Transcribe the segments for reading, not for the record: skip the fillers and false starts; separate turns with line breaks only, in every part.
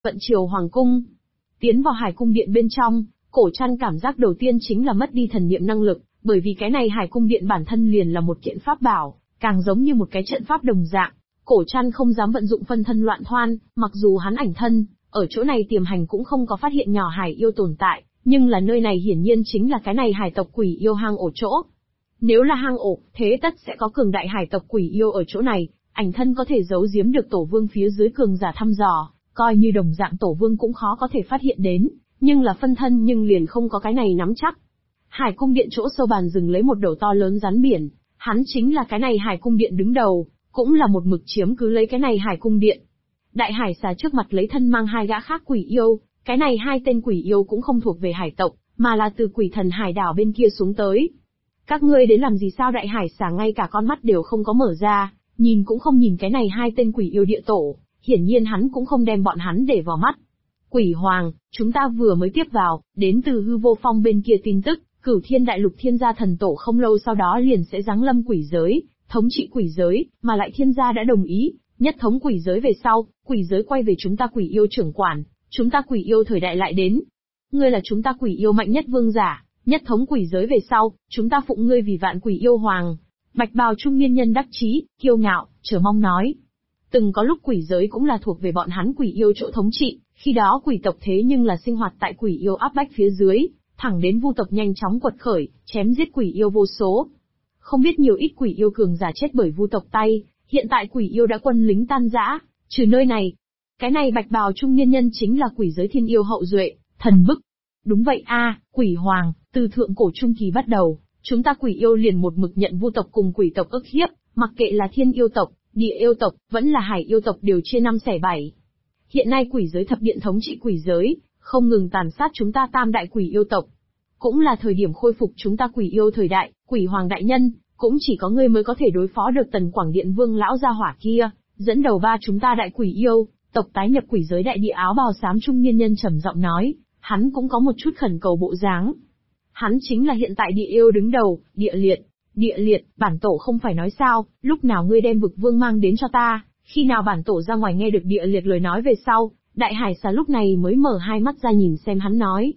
phận triều hoàng cung. Tiến vào Hải cung điện bên trong, Cổ Trăn cảm giác đầu tiên chính là mất đi thần niệm năng lực, bởi vì cái này Hải cung điện bản thân liền là một kiện pháp bảo, càng giống như một cái trận pháp đồng dạng. Cổ Trăn không dám vận dụng phân thân loạn thoan, mặc dù hắn ảnh thân, ở chỗ này tiềm hành cũng không có phát hiện nhỏ hải yêu tồn tại, nhưng là nơi này hiển nhiên chính là cái này hải tộc quỷ yêu hang ổ chỗ. Nếu là hang ổ, thế tất sẽ có cường đại hải tộc quỷ yêu ở chỗ này, ảnh thân có thể giấu giếm được tổ vương phía dưới cường giả thăm dò, coi như đồng dạng tổ vương cũng khó có thể phát hiện đến, nhưng là phân thân nhưng liền không có cái này nắm chắc. Hải cung điện chỗ sâu bàn dừng lấy một đầu to lớn rắn biển, hắn chính là cái này Hải cung điện đứng đầu, cũng là một mực chiếm cứ lấy cái này Hải cung điện. Đại hải xà trước mặt lấy thân mang hai gã khác quỷ yêu, cái này hai tên quỷ yêu cũng không thuộc về hải tộc, mà là từ quỷ thần hải đảo bên kia xuống tới. Các ngươi đến làm gì sao? Đại hải xà ngay cả con mắt đều không có mở ra, nhìn cũng không nhìn cái này hai tên quỷ yêu địa tổ, hiển nhiên hắn cũng không đem bọn hắn để vào mắt. Quỷ hoàng, chúng ta vừa mới tiếp vào, đến từ hư vô phong bên kia tin tức, Cửu Thiên Đại Lục Thiên Gia thần tổ không lâu sau đó liền sẽ giáng lâm quỷ giới, thống trị quỷ giới, mà lại Thiên Gia đã đồng ý, nhất thống quỷ giới về sau, quỷ giới quay về chúng ta quỷ yêu trưởng quản, chúng ta quỷ yêu thời đại lại đến. Ngươi là chúng ta quỷ yêu mạnh nhất vương giả, nhất thống quỷ giới về sau, chúng ta phụng ngươi vì vạn quỷ yêu hoàng. Bạch bào trung niên nhân đắc chí, kiêu ngạo, chờ mong nói. Từng có lúc quỷ giới cũng là thuộc về bọn hắn quỷ yêu chỗ thống trị, khi đó quỷ tộc thế nhưng là sinh hoạt tại quỷ yêu áp bách phía dưới, thẳng đến vu tộc nhanh chóng quật khởi, chém giết quỷ yêu vô số. Không biết nhiều ít quỷ yêu cường giả chết bởi vu tộc tay, hiện tại quỷ yêu đã quân lính tan rã, trừ nơi này. Cái này bạch bào trung niên nhân chính là quỷ giới thiên yêu hậu duệ, thần bức. Đúng vậy a, quỷ hoàng, từ thượng cổ trung kỳ bắt đầu, chúng ta quỷ yêu liền một mực nhận vu tộc cùng quỷ tộc ức hiếp, mặc kệ là thiên yêu tộc, địa yêu tộc, vẫn là hải yêu tộc đều chia năm xẻ bảy. Hiện nay quỷ giới thập điện thống trị quỷ giới, không ngừng tàn sát chúng ta tam đại quỷ yêu tộc. Cũng là thời điểm khôi phục chúng ta quỷ yêu thời đại, quỷ hoàng đại nhân, cũng chỉ có ngươi mới có thể đối phó được Tần Quảng Điện Vương lão gia hỏa kia, dẫn đầu ba chúng ta đại quỷ yêu, tộc tái nhập quỷ giới. Đại địa áo bào xám trung niên nhân trầm giọng nói, hắn cũng có một chút khẩn cầu bộ dáng. Hắn chính là hiện tại địa yêu đứng đầu, Địa Liệt. Địa Liệt, bản tổ không phải nói sao, lúc nào ngươi đem vực vương mang đến cho ta, khi nào bản tổ ra ngoài nghe được Địa Liệt lời nói về sau, đại hải xà lúc này mới mở hai mắt ra nhìn xem hắn nói.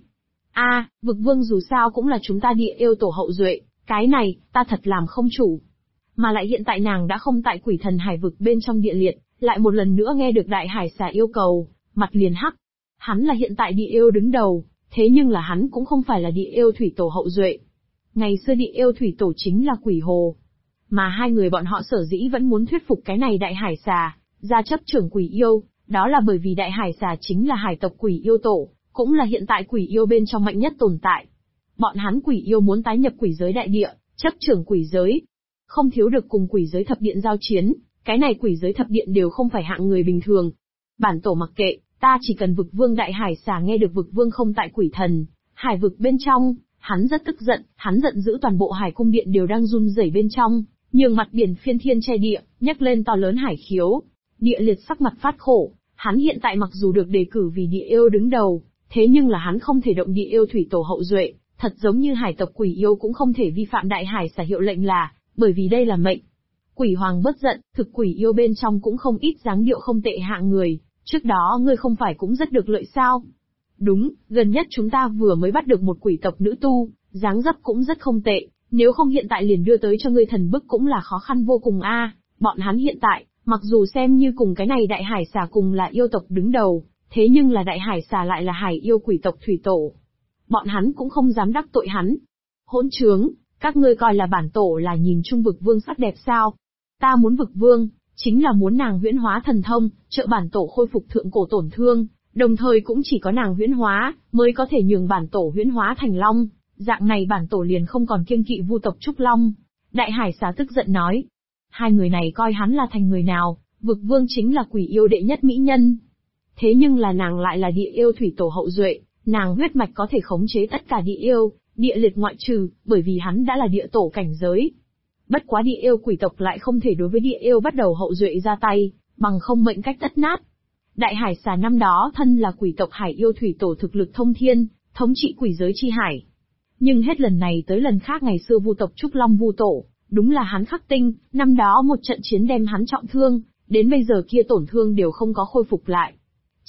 Vực vương dù sao cũng là chúng ta địa yêu tổ hậu duệ, cái này, ta thật làm không chủ. Mà lại hiện tại nàng đã không tại quỷ thần hải vực bên trong Địa Liệt, lại một lần nữa nghe được đại hải xà yêu cầu, mặt liền hắc. Hắn là hiện tại địa yêu đứng đầu, thế nhưng là hắn cũng không phải là địa yêu thủy tổ hậu duệ. Ngày xưa địa yêu thủy tổ chính là quỷ hồ. Mà hai người bọn họ sở dĩ vẫn muốn thuyết phục cái này đại hải xà, gia chấp trưởng quỷ yêu, đó là bởi vì đại hải xà chính là hải tộc quỷ yêu tổ, cũng là hiện tại quỷ yêu bên trong mạnh nhất tồn tại. Bọn hắn quỷ yêu muốn tái nhập quỷ giới đại địa, chấp trưởng quỷ giới. Không thiếu được cùng quỷ giới thập điện giao chiến, cái này quỷ giới thập điện đều không phải hạng người bình thường. Bản tổ mặc kệ, ta chỉ cần vực vương. Đại hải xà nghe được vực vương không tại quỷ thần hải vực bên trong, hắn rất tức giận, hắn giận dữ toàn bộ hải cung điện đều đang run rẩy bên trong, nhường mặt biển phiên thiên che địa, nhấc lên to lớn hải khiếu. Địa Liệt sắc mặt phát khổ, hắn hiện tại mặc dù được đề cử vì địa yêu đứng đầu, thế nhưng là hắn không thể động địa yêu thủy tổ hậu duệ, thật giống như hải tộc quỷ yêu cũng không thể vi phạm đại hải xà hiệu lệnh là, bởi vì đây là mệnh. Quỷ hoàng bất giận, thực quỷ yêu bên trong cũng không ít dáng điệu không tệ hạng người, trước đó ngươi không phải cũng rất được lợi sao? Đúng, gần nhất chúng ta vừa mới bắt được một quỷ tộc nữ tu, dáng dấp cũng rất không tệ, nếu không hiện tại liền đưa tới cho ngươi thần bức cũng là khó khăn vô cùng a. Bọn hắn hiện tại, mặc dù xem như cùng cái này đại hải xà cùng là yêu tộc đứng đầu, thế nhưng là đại hải xà lại là hải yêu quỷ tộc thủy tổ. Bọn hắn cũng không dám đắc tội hắn. Hỗn trướng, các ngươi coi là bản tổ là nhìn chung vực vương sắc đẹp sao? Ta muốn vực vương, chính là muốn nàng huyễn hóa thần thông, trợ bản tổ khôi phục thượng cổ tổn thương, đồng thời cũng chỉ có nàng huyễn hóa, mới có thể nhường bản tổ huyễn hóa thành long, dạng này bản tổ liền không còn kiêng kỵ vu tộc Trúc Long. Đại hải xà tức giận nói. Hai người này coi hắn là thành người nào, vực vương chính là quỷ yêu đệ nhất mỹ nhân. Thế nhưng là nàng lại là địa yêu thủy tổ hậu duệ, nàng huyết mạch có thể khống chế tất cả địa yêu, Địa Liệt ngoại trừ, bởi vì hắn đã là địa tổ cảnh giới. Bất quá địa yêu quỷ tộc lại không thể đối với địa yêu bắt đầu hậu duệ ra tay, bằng không mệnh cách tất nát. Đại hải xà năm đó thân là quỷ tộc hải yêu thủy tổ thực lực thông thiên, thống trị quỷ giới chi hải. Nhưng hết lần này tới lần khác ngày xưa vu tộc Trúc Long vu tổ, đúng là hắn khắc tinh, năm đó một trận chiến đem hắn trọng thương, đến bây giờ kia tổn thương đều không có khôi phục lại.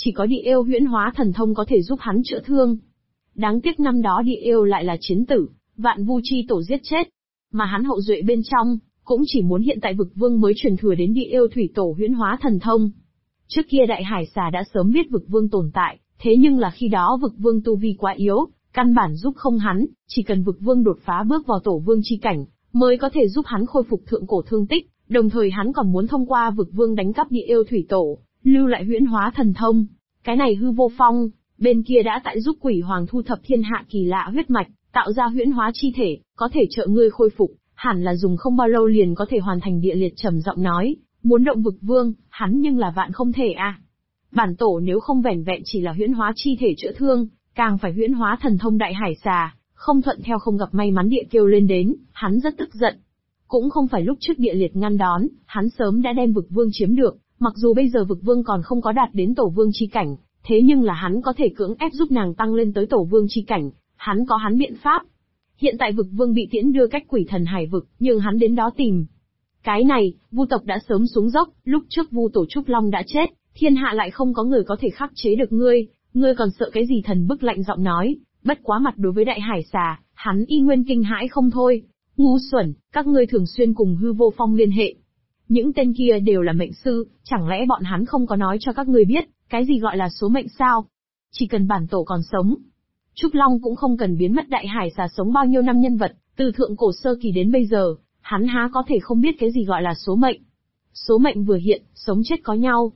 chỉ có địa yêu huyễn hóa thần thông có thể giúp hắn chữa thương. Đáng tiếc năm đó địa yêu lại là chiến tử, Vạn Vu Chi Tổ giết chết. Mà hắn hậu duệ bên trong, cũng chỉ muốn hiện tại vực vương mới truyền thừa đến địa yêu thủy tổ huyễn hóa thần thông. Trước kia đại hải xà đã sớm biết vực vương tồn tại, thế nhưng là khi đó vực vương tu vi quá yếu, căn bản giúp không hắn, chỉ cần vực vương đột phá bước vào tổ vương chi cảnh, mới có thể giúp hắn khôi phục thượng cổ thương tích, đồng thời hắn còn muốn thông qua vực vương đánh cắp địa yêu thủy tổ, lưu lại huyễn hóa thần thông. Cái này Hư Vô Phong, bên kia đã tại giúp quỷ hoàng thu thập thiên hạ kỳ lạ huyết mạch, tạo ra huyễn hóa chi thể, có thể trợ ngươi khôi phục, hẳn là dùng không bao lâu liền có thể hoàn thành. Địa liệt trầm giọng nói, muốn động vực vương, hắn nhưng là vạn không thể a. Bản tổ nếu không vẻn vẹn chỉ là huyễn hóa chi thể chữa thương, càng phải huyễn hóa thần thông đại hải xà, không thuận theo không gặp may mắn địa kêu lên đến, hắn rất tức giận. Cũng không phải lúc trước địa liệt ngăn đón, hắn sớm đã đem vực vương chiếm được, mặc dù bây giờ vực vương còn không có đạt đến tổ vương chi cảnh, thế nhưng là hắn có thể cưỡng ép giúp nàng tăng lên tới tổ vương chi cảnh, hắn có hắn biện pháp. Hiện tại vực vương bị tiễn đưa cách quỷ thần hải vực, nhưng hắn đến đó tìm. Cái này, Vu tộc đã sớm xuống dốc, lúc trước Vu tổ Trúc Long đã chết, thiên hạ lại không có người có thể khắc chế được ngươi còn sợ cái gì? Thần bức lạnh giọng nói, bất quá mặt đối với đại hải xà, hắn y nguyên kinh hãi không thôi. Ngu xuẩn, các ngươi thường xuyên cùng Hư Vô Phong liên hệ. Những tên kia đều là mệnh sư, chẳng lẽ bọn hắn không có nói cho các ngươi biết, cái gì gọi là số mệnh sao? Chỉ cần bản tổ còn sống, Trúc Long cũng không cần biến mất. Đại hải xà sống bao nhiêu năm nhân vật, từ thượng cổ sơ kỳ đến bây giờ, hắn há có thể không biết cái gì gọi là số mệnh. Số mệnh vừa hiện, sống chết có nhau.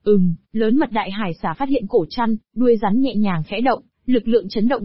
Lớn mật đại hải xà phát hiện cổ chăn, đuôi rắn nhẹ nhàng khẽ động, lực lượng chấn động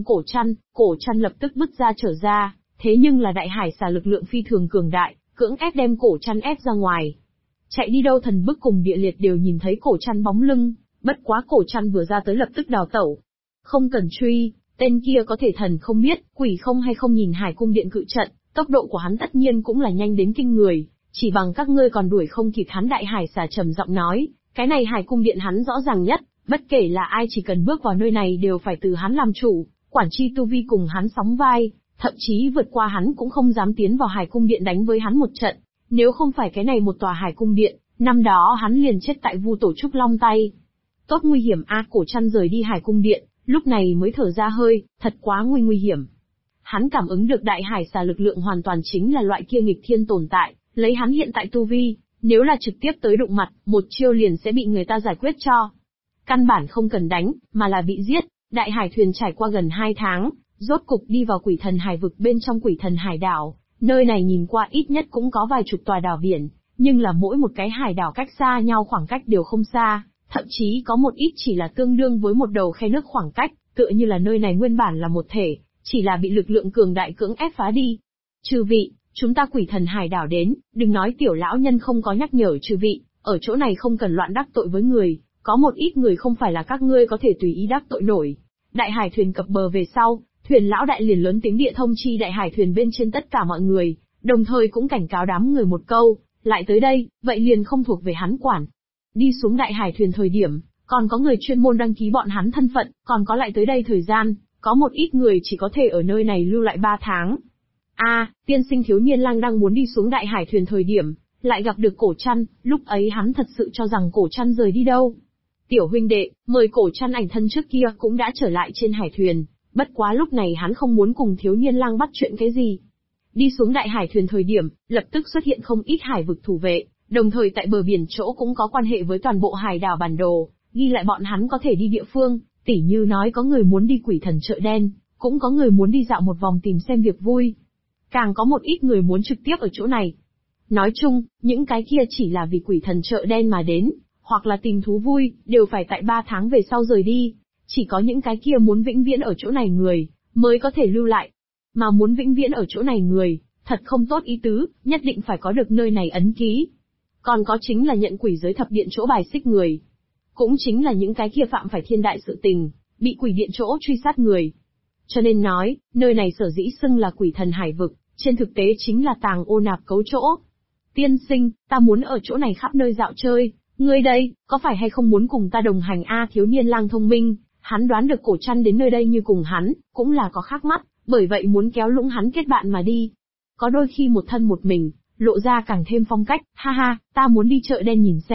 cổ chăn lập tức bứt ra trở ra, thế nhưng là đại hải xà lực lượng phi thường cường đại, cưỡng ép đem cổ chăn ép ra ngoài. Chạy đi đâu? Thần bức cùng địa liệt đều nhìn thấy cổ chăn bóng lưng, bất quá cổ chăn vừa ra tới lập tức đào tẩu. Không cần truy, tên kia có thể thần không biết, quỷ không hay không nhìn Hải Cung Điện cự trận, tốc độ của hắn tất nhiên cũng là nhanh đến kinh người, chỉ bằng các ngươi còn đuổi không kịp hắn. Đại hải xà trầm giọng nói, cái này Hải Cung Điện hắn rõ ràng nhất, bất kể là ai chỉ cần bước vào nơi này đều phải từ hắn làm chủ, quản chi tu vi cùng hắn sóng vai, thậm chí vượt qua hắn cũng không dám tiến vào Hải Cung Điện đánh với hắn một trận. Nếu không phải cái này một tòa Hải Cung Điện, năm đó hắn liền chết tại Vu tổ Trúc Long tay. Tốt nguy hiểm a. Cổ chăn rời đi Hải Cung Điện, lúc này mới thở ra hơi, thật quá nguy hiểm. Hắn cảm ứng được đại hải xà lực lượng hoàn toàn chính là loại kia nghịch thiên tồn tại, lấy hắn hiện tại tu vi, nếu là trực tiếp tới đụng mặt, một chiêu liền sẽ bị người ta giải quyết cho. Căn bản không cần đánh, mà là bị giết. Đại hải thuyền trải qua gần 2 tháng, rốt cục đi vào quỷ thần hải vực bên trong quỷ thần hải đảo. Nơi này nhìn qua ít nhất cũng có vài chục tòa đảo biển, nhưng là mỗi một cái hải đảo cách xa nhau khoảng cách đều không xa, thậm chí có một ít chỉ là tương đương với một đầu khe nước khoảng cách, tựa như là nơi này nguyên bản là một thể, chỉ là bị lực lượng cường đại cưỡng ép phá đi. Chư vị, chúng ta quỷ thần hải đảo đến, đừng nói tiểu lão nhân không có nhắc nhở chư vị, ở chỗ này không cần loạn đắc tội với người, có một ít người không phải là các ngươi có thể tùy ý đắc tội nổi. Đại hải thuyền cập bờ về sau, thuyền lão đại liền lớn tiếng địa thông chi đại hải thuyền bên trên tất cả mọi người, đồng thời cũng cảnh cáo đám người một câu, lại tới đây, vậy liền không thuộc về hắn quản. Đi xuống đại hải thuyền thời điểm, còn có người chuyên môn đăng ký bọn hắn thân phận, còn có lại tới đây thời gian, có một ít người chỉ có thể ở nơi này lưu lại 3 tháng. Tiên sinh Thiếu Niên Lang đang muốn đi xuống đại hải thuyền thời điểm, lại gặp được Cổ Chăn, lúc ấy hắn thật sự cho rằng Cổ Chăn rời đi đâu. Tiểu huynh đệ, mời Cổ Chăn ảnh thân trước kia cũng đã trở lại trên hải thuyền, bất quá lúc này hắn không muốn cùng Thiếu Niên Lang bắt chuyện cái gì. Đi xuống đại hải thuyền thời điểm, lập tức xuất hiện không ít hải vực thủ vệ, đồng thời tại bờ biển chỗ cũng có quan hệ với toàn bộ hải đảo bản đồ, ghi lại bọn hắn có thể đi địa phương, tỉ như nói có người muốn đi quỷ thần chợ đen, cũng có người muốn đi dạo một vòng tìm xem việc vui. Càng có một ít người muốn trực tiếp ở chỗ này. Nói chung, những cái kia chỉ là vì quỷ thần chợ đen mà đến, hoặc là tìm thú vui, đều phải tại 3 tháng về sau rời đi. Chỉ có những cái kia muốn vĩnh viễn ở chỗ này người, mới có thể lưu lại. Mà muốn vĩnh viễn ở chỗ này người, thật không tốt ý tứ, nhất định phải có được nơi này ấn ký. Còn có chính là nhận quỷ giới thập điện chỗ bài xích người. Cũng chính là những cái kia phạm phải thiên đại sự tình, bị quỷ điện chỗ truy sát người. Cho nên nói, nơi này sở dĩ xưng là quỷ thần hải vực, trên thực tế chính là tàng ô nạp cấu chỗ. Tiên sinh, ta muốn ở chỗ này khắp nơi dạo chơi, ngươi đây, có phải hay không muốn cùng ta đồng hành? Thiếu Niên Lang thông minh, hắn đoán được Cổ Chăn đến nơi đây như cùng hắn, cũng là có khác mắt, bởi vậy muốn kéo lũng hắn kết bạn mà đi. Có đôi khi một thân một mình, lộ ra càng thêm phong cách, ha ha, ta muốn đi chợ đen nhìn xem,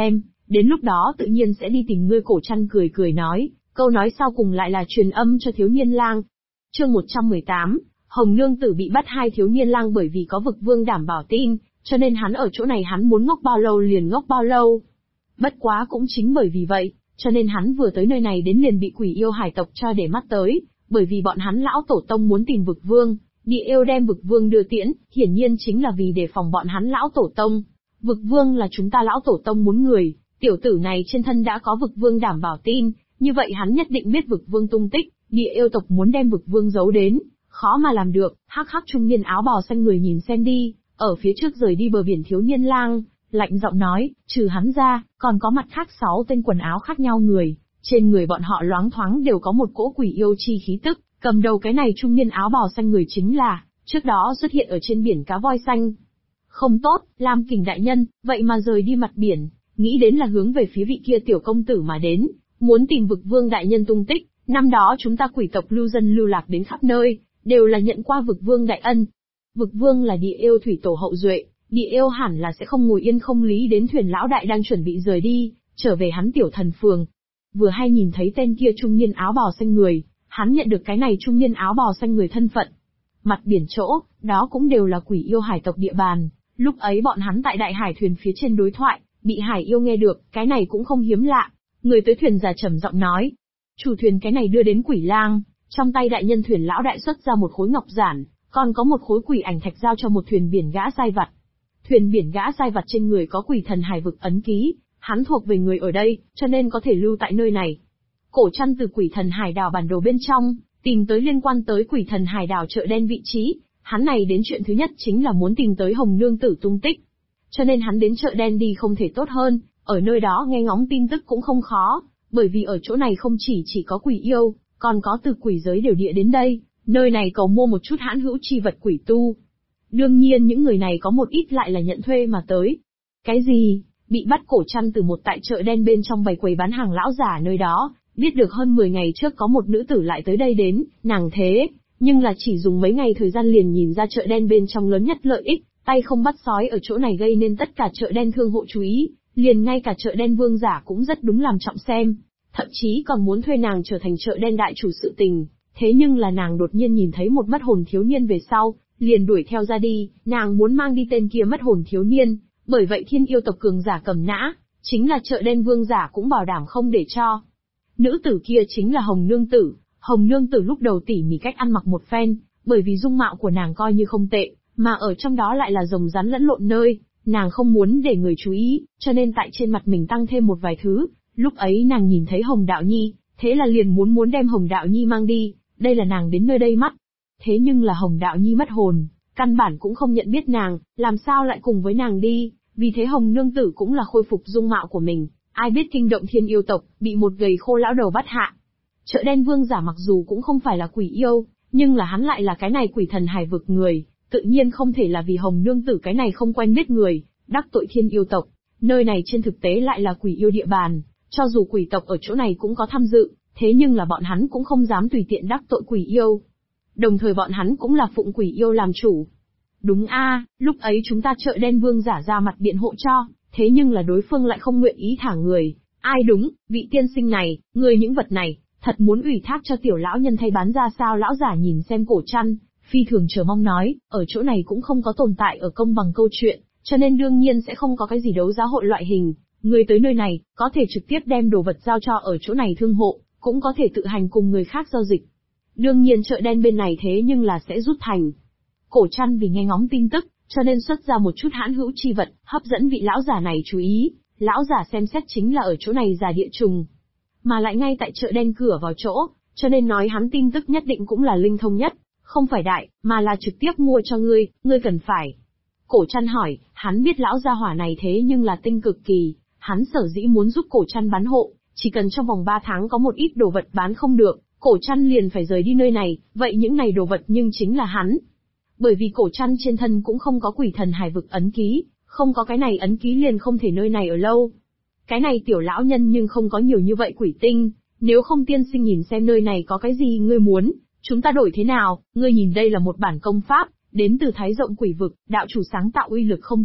Đến lúc đó tự nhiên sẽ đi tìm ngươi. Cổ Trăn cười cười nói, câu nói sau cùng lại là truyền âm cho thiếu niên lang. Chương 118, Hồng Nương Tử bị bắt. Hai thiếu niên lang bởi vì có vực vương đảm bảo tin, cho nên hắn ở chỗ này hắn muốn ngốc bao lâu liền ngốc bao lâu. Bất quá cũng chính bởi vì vậy, cho nên hắn vừa tới nơi này đến liền bị quỷ yêu hải tộc cho để mắt tới, bởi vì bọn hắn lão tổ tông muốn tìm vực vương, địa yêu đem vực vương đưa tiễn, hiển nhiên chính là vì đề phòng bọn hắn lão tổ tông. Vực vương là chúng ta lão tổ tông muốn người, tiểu tử này trên thân đã có vực vương đảm bảo tin, như vậy hắn nhất định biết vực vương tung tích, địa yêu tộc muốn đem vực vương giấu đến, khó mà làm được. Hắc hắc, trung niên áo bào xanh người nhìn xem đi, ở phía trước rời đi bờ biển thiếu niên lang, lạnh giọng nói, trừ hắn ra, còn có mặt khác 6 tên quần áo khác nhau người, trên người bọn họ loáng thoáng đều có một cỗ quỷ yêu chi khí tức, cầm đầu cái này trung niên áo bào xanh người chính là, trước đó xuất hiện ở trên biển cá voi xanh. Không tốt, Lam Kình đại nhân, vậy mà rời đi mặt biển, nghĩ đến là hướng về phía vị kia tiểu công tử mà đến, muốn tìm vực vương đại nhân tung tích. Năm đó chúng ta quỷ tộc lưu dân lưu lạc đến khắp nơi, đều là nhận qua vực vương đại ân. Vực vương là địa yêu thủy tổ hậu duệ, địa yêu hẳn là sẽ không ngồi yên không lý đến thuyền lão đại đang chuẩn bị rời đi, trở về hắn tiểu thần phường. Vừa hay nhìn thấy tên kia trung niên áo bào xanh người, hắn nhận được cái này trung niên áo bào xanh người thân phận. Mặt biển chỗ, đó cũng đều là quỷ yêu hải tộc địa bàn, lúc ấy bọn hắn tại đại hải thuyền phía trên đối thoại, bị hải yêu nghe được, cái này cũng không hiếm lạ. Người tới thuyền già trầm giọng nói, chủ thuyền cái này đưa đến quỷ lang, trong tay đại nhân thuyền lão đại xuất ra một khối ngọc giản, còn có một khối quỷ ảnh thạch giao cho một thuyền biển gã sai vặt. Thuyền biển gã sai vặt trên người có quỷ thần hải vực ấn ký, hắn thuộc về người ở đây, cho nên có thể lưu tại nơi này. Cổ Trăn từ quỷ thần hải đảo bản đồ bên trong, tìm tới liên quan tới quỷ thần hải đảo chợ đen vị trí, hắn này đến chuyện thứ nhất chính là muốn tìm tới Hồng Nương Tử tung tích. Cho nên hắn đến chợ đen đi không thể tốt hơn, ở nơi đó nghe ngóng tin tức cũng không khó, bởi vì ở chỗ này không chỉ có quỷ yêu, còn có từ quỷ giới đều địa đến đây, nơi này cầu mua một chút hãn hữu chi vật quỷ tu. Đương nhiên những người này có một ít lại là nhận thuê mà tới. Cái gì? Bị bắt. Cổ Trăn từ một tại chợ đen bên trong bày quầy bán hàng lão giả nơi đó, biết được hơn 10 ngày trước có một nữ tử lại tới đây đến, nàng thế, nhưng là chỉ dùng mấy ngày thời gian liền nhìn ra chợ đen bên trong lớn nhất lợi ích, tay không bắt sói ở chỗ này gây nên tất cả chợ đen thương hộ chú ý, liền ngay cả chợ đen vương giả cũng rất đúng làm trọng xem, thậm chí còn muốn thuê nàng trở thành chợ đen đại chủ sự tình. Thế nhưng là nàng đột nhiên nhìn thấy một mất hồn thiếu niên về sau, liền đuổi theo ra đi, nàng muốn mang đi tên kia mất hồn thiếu niên, bởi vậy thiên yêu tộc cường giả cầm nã, chính là chợ đen vương giả cũng bảo đảm không để cho. Nữ tử kia chính là Hồng Nương Tử. Hồng Nương Tử lúc đầu tỉ mỉ cách ăn mặc một phen, bởi vì dung mạo của nàng coi như không tệ, mà ở trong đó lại là rồng rắn lẫn lộn nơi, nàng không muốn để người chú ý, cho nên tại trên mặt mình tăng thêm một vài thứ. Lúc ấy nàng nhìn thấy Hồng Đạo Nhi, thế là liền muốn đem Hồng Đạo Nhi mang đi, đây là nàng đến nơi đây mắt. Thế nhưng là Hồng Đạo Nhi mất hồn, căn bản cũng không nhận biết nàng, làm sao lại cùng với nàng đi, vì thế Hồng Nương Tử cũng là khôi phục dung mạo của mình, ai biết kinh động thiên yêu tộc, bị một gầy khô lão đầu bắt hạ. Chợ đen vương giả mặc dù cũng không phải là quỷ yêu, nhưng là hắn lại là cái này quỷ thần hải vực người, tự nhiên không thể là vì Hồng Nương Tử cái này không quen biết người, đắc tội thiên yêu tộc. Nơi này trên thực tế lại là quỷ yêu địa bàn, cho dù quỷ tộc ở chỗ này cũng có tham dự, thế nhưng là bọn hắn cũng không dám tùy tiện đắc tội quỷ yêu. Đồng thời bọn hắn cũng là phụng quỷ yêu làm chủ. Đúng a, lúc ấy chúng ta chợ đen vương giả ra mặt biện hộ cho, thế nhưng là đối phương lại không nguyện ý thả người. Ai đúng, vị tiên sinh này, người những vật này, thật muốn ủy thác cho tiểu lão nhân thay bán ra sao? Lão giả nhìn xem Cổ Trăn, phi thường chờ mong nói, ở chỗ này cũng không có tồn tại ở công bằng câu chuyện, cho nên đương nhiên sẽ không có cái gì đấu giá hội loại hình. Người tới nơi này, có thể trực tiếp đem đồ vật giao cho ở chỗ này thương hộ, cũng có thể tự hành cùng người khác giao dịch. Đương nhiên chợ đen bên này thế nhưng là sẽ rút thành. Cổ Trăn vì nghe ngóng tin tức, cho nên xuất ra một chút hãn hữu chi vật, hấp dẫn vị lão giả này chú ý. Lão giả xem xét chính là ở chỗ này giả địa trùng, mà lại ngay tại chợ đen cửa vào chỗ, cho nên nói hắn tin tức nhất định cũng là linh thông nhất, không phải đại, mà là trực tiếp mua cho ngươi cần phải. Cổ Trăn hỏi, hắn biết lão gia hỏa này thế nhưng là tinh cực kỳ, hắn sở dĩ muốn giúp Cổ Trăn bán hộ, chỉ cần trong vòng 3 tháng có một ít đồ vật bán không được, Cổ Trăn liền phải rời đi nơi này, vậy những này đồ vật nhưng chính là hắn. Bởi vì Cổ Trăn trên thân cũng không có quỷ thần hải vực ấn ký, không có cái này ấn ký liền không thể nơi này ở lâu. Cái này tiểu lão nhân nhưng không có nhiều như vậy quỷ tinh, nếu không tiên sinh nhìn xem nơi này có cái gì ngươi muốn, chúng ta đổi thế nào? Ngươi nhìn đây là một bản công pháp, đến từ Thái Rộng Quỷ Vực, đạo chủ sáng tạo uy lực không tệ,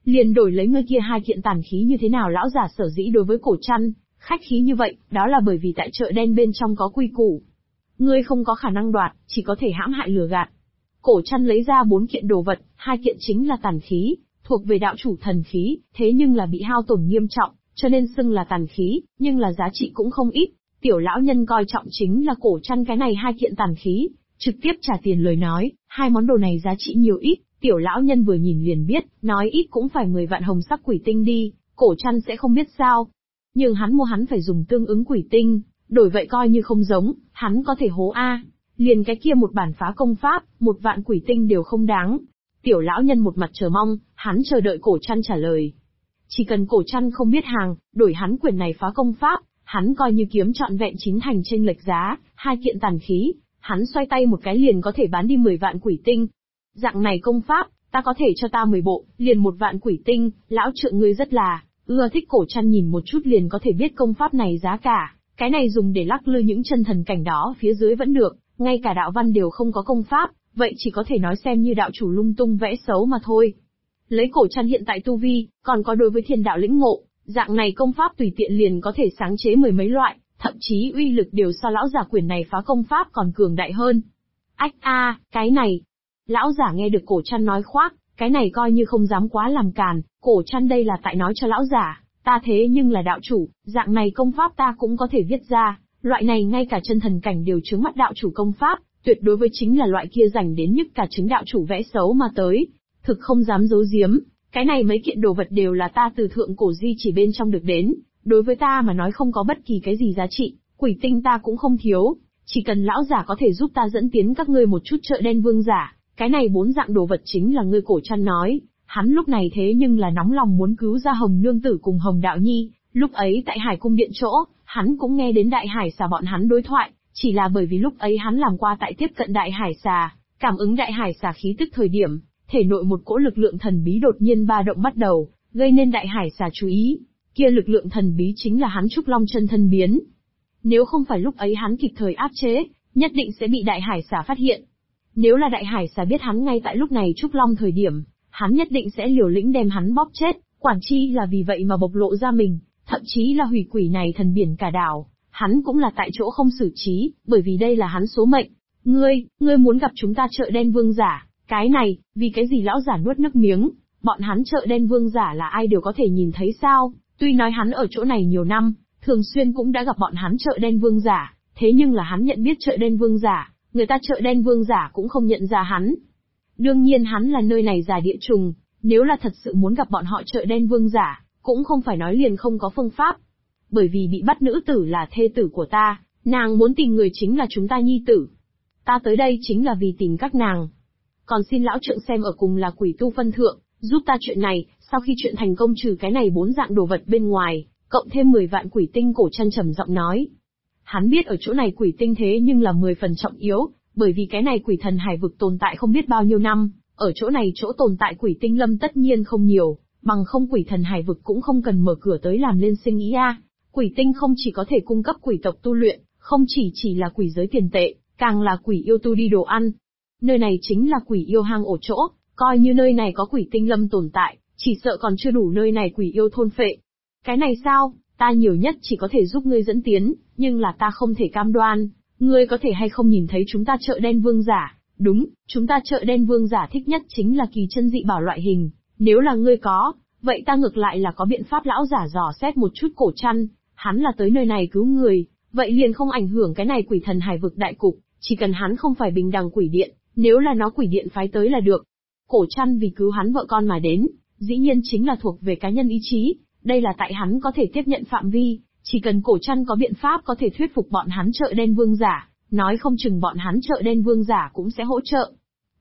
liền đổi lấy ngươi kia hai kiện tàn khí như thế nào. Lão giả sở dĩ đối với Cổ Trăn khách khí như vậy, đó là bởi vì tại chợ đen bên trong có quy củ. Ngươi không có khả năng đoạt, chỉ có thể hãm hại lừa gạt. Cổ Trăn lấy ra 4 kiện đồ vật, 2 kiện chính là tàn khí, thuộc về đạo chủ thần khí, thế nhưng là bị hao tổn nghiêm trọng, cho nên xưng là tàn khí, nhưng là giá trị cũng không ít. Tiểu lão nhân coi trọng chính là Cổ Trăn cái này 2 kiện tàn khí, trực tiếp trả tiền lời nói, 2 món đồ này giá trị nhiều ít, tiểu lão nhân vừa nhìn liền biết, nói ít cũng phải 10 vạn hồng sắc quỷ tinh đi, Cổ Trăn sẽ không biết sao. Nhưng hắn mua hắn phải dùng tương ứng quỷ tinh, đổi vậy coi như không giống, hắn có thể hố A. Liền cái kia một bản phá công pháp, 1 vạn quỷ tinh đều không đáng. Tiểu lão nhân một mặt chờ mong, hắn chờ đợi Cổ Trăn trả lời. Chỉ cần Cổ Trăn không biết hàng, đổi hắn quyền này phá công pháp, hắn coi như kiếm trọn vẹn 9 thành chênh lệch giá, 2 kiện tàn khí, hắn xoay tay một cái liền có thể bán đi 10 vạn quỷ tinh. Dạng này công pháp, ta có thể cho ta 10 bộ, liền 1 vạn quỷ tinh, lão trượng ngươi rất là ưa thích. Cổ Trăn nhìn một chút liền có thể biết công pháp này giá cả, cái này dùng để lắc lư những chân thần cảnh đó phía dưới vẫn được, ngay cả đạo văn đều không có công pháp, vậy chỉ có thể nói xem như đạo chủ lung tung vẽ xấu mà thôi. Lấy Cổ Trăn hiện tại tu vi, còn có đối với thiên đạo lĩnh ngộ, dạng này công pháp tùy tiện liền có thể sáng chế 10 mấy loại, thậm chí uy lực đều so lão giả quyền này phá công pháp còn cường đại hơn. Ách a, cái này. Lão giả nghe được Cổ Trăn nói khoác, cái này coi như không dám quá làm càn, Cổ Trăn đây là tại nói cho lão giả, ta thế nhưng là đạo chủ, dạng này công pháp ta cũng có thể viết ra, loại này ngay cả chân thần cảnh đều trướng mắt đạo chủ công pháp, tuyệt đối với chính là loại kia dành đến nhức cả trứng đạo chủ vẽ xấu mà tới. Thực không dám giấu giếm, cái này mấy kiện đồ vật đều là ta từ thượng cổ di chỉ bên trong được đến, đối với ta mà nói không có bất kỳ cái gì giá trị, quỷ tinh ta cũng không thiếu, chỉ cần lão giả có thể giúp ta dẫn tiến các ngươi một chút chợ đen vương giả, cái này 4 dạng đồ vật chính là ngươi. Cổ Trăn nói, hắn lúc này thế nhưng là nóng lòng muốn cứu ra Hồng Nương Tử cùng Hồng Đạo Nhi, lúc ấy tại Hải Cung Điện chỗ, hắn cũng nghe đến Đại Hải Xà bọn hắn đối thoại, chỉ là bởi vì lúc ấy hắn làm qua tại tiếp cận Đại Hải Xà, cảm ứng Đại Hải Xà khí tức thời điểm, thể nội một cỗ lực lượng thần bí đột nhiên ba động bắt đầu, gây nên Đại Hải Xà chú ý. Kia lực lượng thần bí chính là hắn Trúc Long chân thân biến. Nếu không phải lúc ấy hắn kịp thời áp chế, nhất định sẽ bị Đại Hải Xà phát hiện. Nếu là Đại Hải Xà biết hắn ngay tại lúc này Trúc Long thời điểm, hắn nhất định sẽ liều lĩnh đem hắn bóp chết, quản chi là vì vậy mà bộc lộ ra mình, thậm chí là hủy quỷ này thần biển cả đảo, hắn cũng là tại chỗ không xử trí, bởi vì đây là hắn số mệnh. Ngươi muốn gặp chúng ta chợ đen vương giả, cái này, vì cái gì? Lão giả nuốt nước miếng, bọn hắn chợ đen vương giả là ai đều có thể nhìn thấy sao? Tuy nói hắn ở chỗ này nhiều năm, thường xuyên cũng đã gặp bọn hắn chợ đen vương giả, thế nhưng là hắn nhận biết chợ đen vương giả, người ta chợ đen vương giả cũng không nhận ra hắn. Đương nhiên hắn là nơi này giả địa trùng, nếu là thật sự muốn gặp bọn họ chợ đen vương giả, cũng không phải nói liền không có phương pháp. Bởi vì bị bắt nữ tử là thê tử của ta, nàng muốn tìm người chính là chúng ta nhi tử. Ta tới đây chính là vì tìm các nàng. Còn xin lão trượng xem ở cùng là quỷ tu phân thượng, giúp ta chuyện này, sau khi chuyện thành công trừ cái này 4 dạng đồ vật bên ngoài, cộng thêm 10 vạn quỷ tinh. Cổ Trăn trầm giọng nói. Hắn biết ở chỗ này quỷ tinh thế nhưng là 10 phần trọng yếu, bởi vì cái này quỷ thần hải vực tồn tại không biết bao nhiêu năm, ở chỗ này chỗ tồn tại quỷ tinh lâm tất nhiên không nhiều, bằng không quỷ thần hải vực cũng không cần mở cửa tới làm lên sinh ý a. Quỷ tinh không chỉ có thể cung cấp quỷ tộc tu luyện, không chỉ là quỷ giới tiền tệ, càng là quỷ yêu tu đi đồ ăn. Nơi này chính là quỷ yêu hang ổ chỗ, coi như nơi này có quỷ tinh lâm tồn tại, chỉ sợ còn chưa đủ nơi này quỷ yêu thôn phệ. Cái này sao, ta nhiều nhất chỉ có thể giúp ngươi dẫn tiến, nhưng là ta không thể cam đoan, ngươi có thể hay không nhìn thấy chúng ta chợ đen vương giả. Đúng, chúng ta chợ đen vương giả thích nhất chính là kỳ chân dị bảo loại hình, nếu là ngươi có, vậy ta ngược lại là có biện pháp. Lão giả dò xét một chút Cổ Trăn, hắn là tới nơi này cứu người, vậy liền không ảnh hưởng cái này quỷ thần hải vực đại cục, chỉ cần hắn không phải bình đẳng quỷ điện, nếu là nó quỷ điện phái tới là được. Cổ Trăn vì cứu hắn vợ con mà đến, dĩ nhiên chính là thuộc về cá nhân ý chí, đây là tại hắn có thể tiếp nhận phạm vi, chỉ cần Cổ Trăn có biện pháp có thể thuyết phục bọn hắn chợ đen vương giả, nói không chừng bọn hắn chợ đen vương giả cũng sẽ hỗ trợ.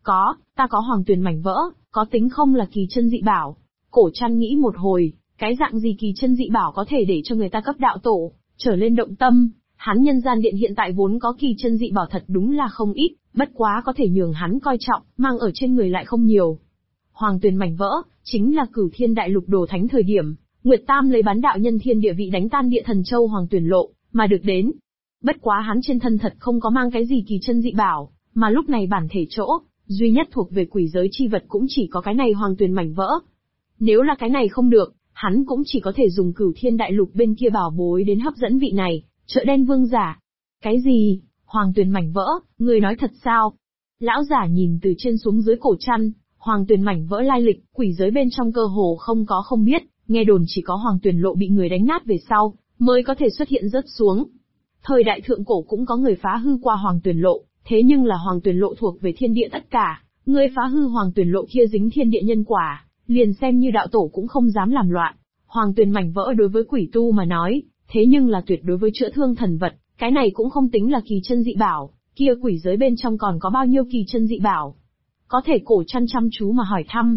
Ta có hoàng tuyền mảnh vỡ, có tính không là kỳ chân dị bảo. Cổ Trăn nghĩ một hồi, cái dạng gì kỳ chân dị bảo có thể để cho người ta cấp đạo tổ trở lên động tâm, hắn nhân gian điện hiện tại vốn có kỳ chân dị bảo thật đúng là không ít, bất quá có thể nhường hắn coi trọng, mang ở trên người lại không nhiều. Hoàng tuyền mảnh vỡ, chính là Cửu Thiên Đại Lục đồ thánh thời điểm, Nguyệt Tam lấy bán đạo nhân thiên địa vị đánh tan địa thần châu Hoàng Tuyền Lộ, mà được đến. Bất quá hắn trên thân thật không có mang cái gì kỳ chân dị bảo, mà lúc này bản thể chỗ, duy nhất thuộc về quỷ giới chi vật cũng chỉ có cái này hoàng tuyền mảnh vỡ. Nếu là cái này không được, hắn cũng chỉ có thể dùng Cửu Thiên Đại Lục bên kia bảo bối đến hấp dẫn vị này, chợ đen vương giả. Cái gì? Hoàng Tuyền mảnh vỡ, ngươi nói thật sao? Lão giả nhìn từ trên xuống dưới cổ chăn, Hoàng Tuyền mảnh vỡ lai lịch, quỷ giới bên trong cơ hồ không biết, nghe đồn chỉ có Hoàng Tuyền lộ bị người đánh nát về sau, mới có thể xuất hiện rớt xuống. Thời đại thượng cổ cũng có người phá hư qua Hoàng Tuyền lộ, thế nhưng là Hoàng Tuyền lộ thuộc về thiên địa tất cả, người phá hư Hoàng Tuyền lộ kia dính thiên địa nhân quả, liền xem như đạo tổ cũng không dám làm loạn. Hoàng Tuyền mảnh vỡ đối với quỷ tu mà nói, thế nhưng là tuyệt đối với chữa thương thần vật, cái này cũng không tính là kỳ chân dị bảo, kia quỷ giới bên trong còn có bao nhiêu kỳ chân dị bảo. Có thể cổ chăn chăm chú mà hỏi thăm.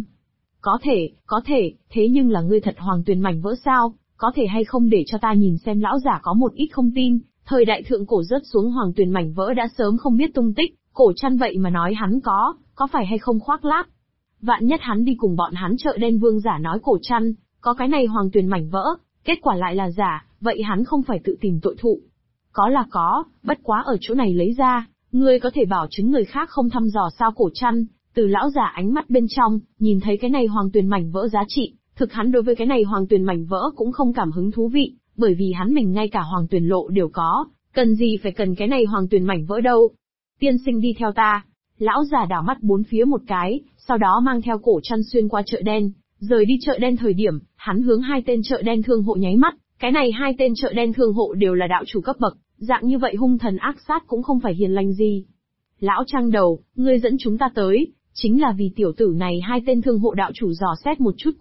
Có thể, thế nhưng là ngươi thật Hoàng Tuyền mảnh vỡ sao, có thể hay không để cho ta nhìn xem. Lão giả có một ít không tin, thời đại thượng cổ rớt xuống Hoàng Tuyền mảnh vỡ đã sớm không biết tung tích, cổ chăn vậy mà nói hắn có phải hay không khoác lác. Vạn nhất hắn đi cùng bọn hắn chợ đen vương giả nói cổ chăn, có cái này Hoàng Tuyền mảnh vỡ, kết quả lại là giả, vậy hắn không phải tự tìm tội thụ. Có là có, bất quá ở chỗ này lấy ra, ngươi có thể bảo chứng người khác không thăm dò sao cổ chăn. Từ lão giả ánh mắt bên trong, nhìn thấy cái này Hoàng Tuyền mảnh vỡ giá trị, thực hắn đối với cái này Hoàng Tuyền mảnh vỡ cũng không cảm hứng thú vị, bởi vì hắn mình ngay cả Hoàng Tuyền lộ đều có, cần gì phải cần cái này Hoàng Tuyền mảnh vỡ đâu. Tiên sinh đi theo ta. Lão giả đảo mắt bốn phía một cái, sau đó mang theo cổ chăn xuyên qua chợ đen, rời đi chợ đen. Thời điểm, hắn hướng hai tên chợ đen thương hộ nháy mắt, cái này hai tên chợ đen thương hộ đều là đạo chủ cấp bậc, dạng như vậy hung thần ác sát cũng không phải hiền lành gì. Lão Trang Đầu, ngươi dẫn chúng ta tới, chính là vì tiểu tử này. Hai tên thương hộ đạo chủ dò xét một chút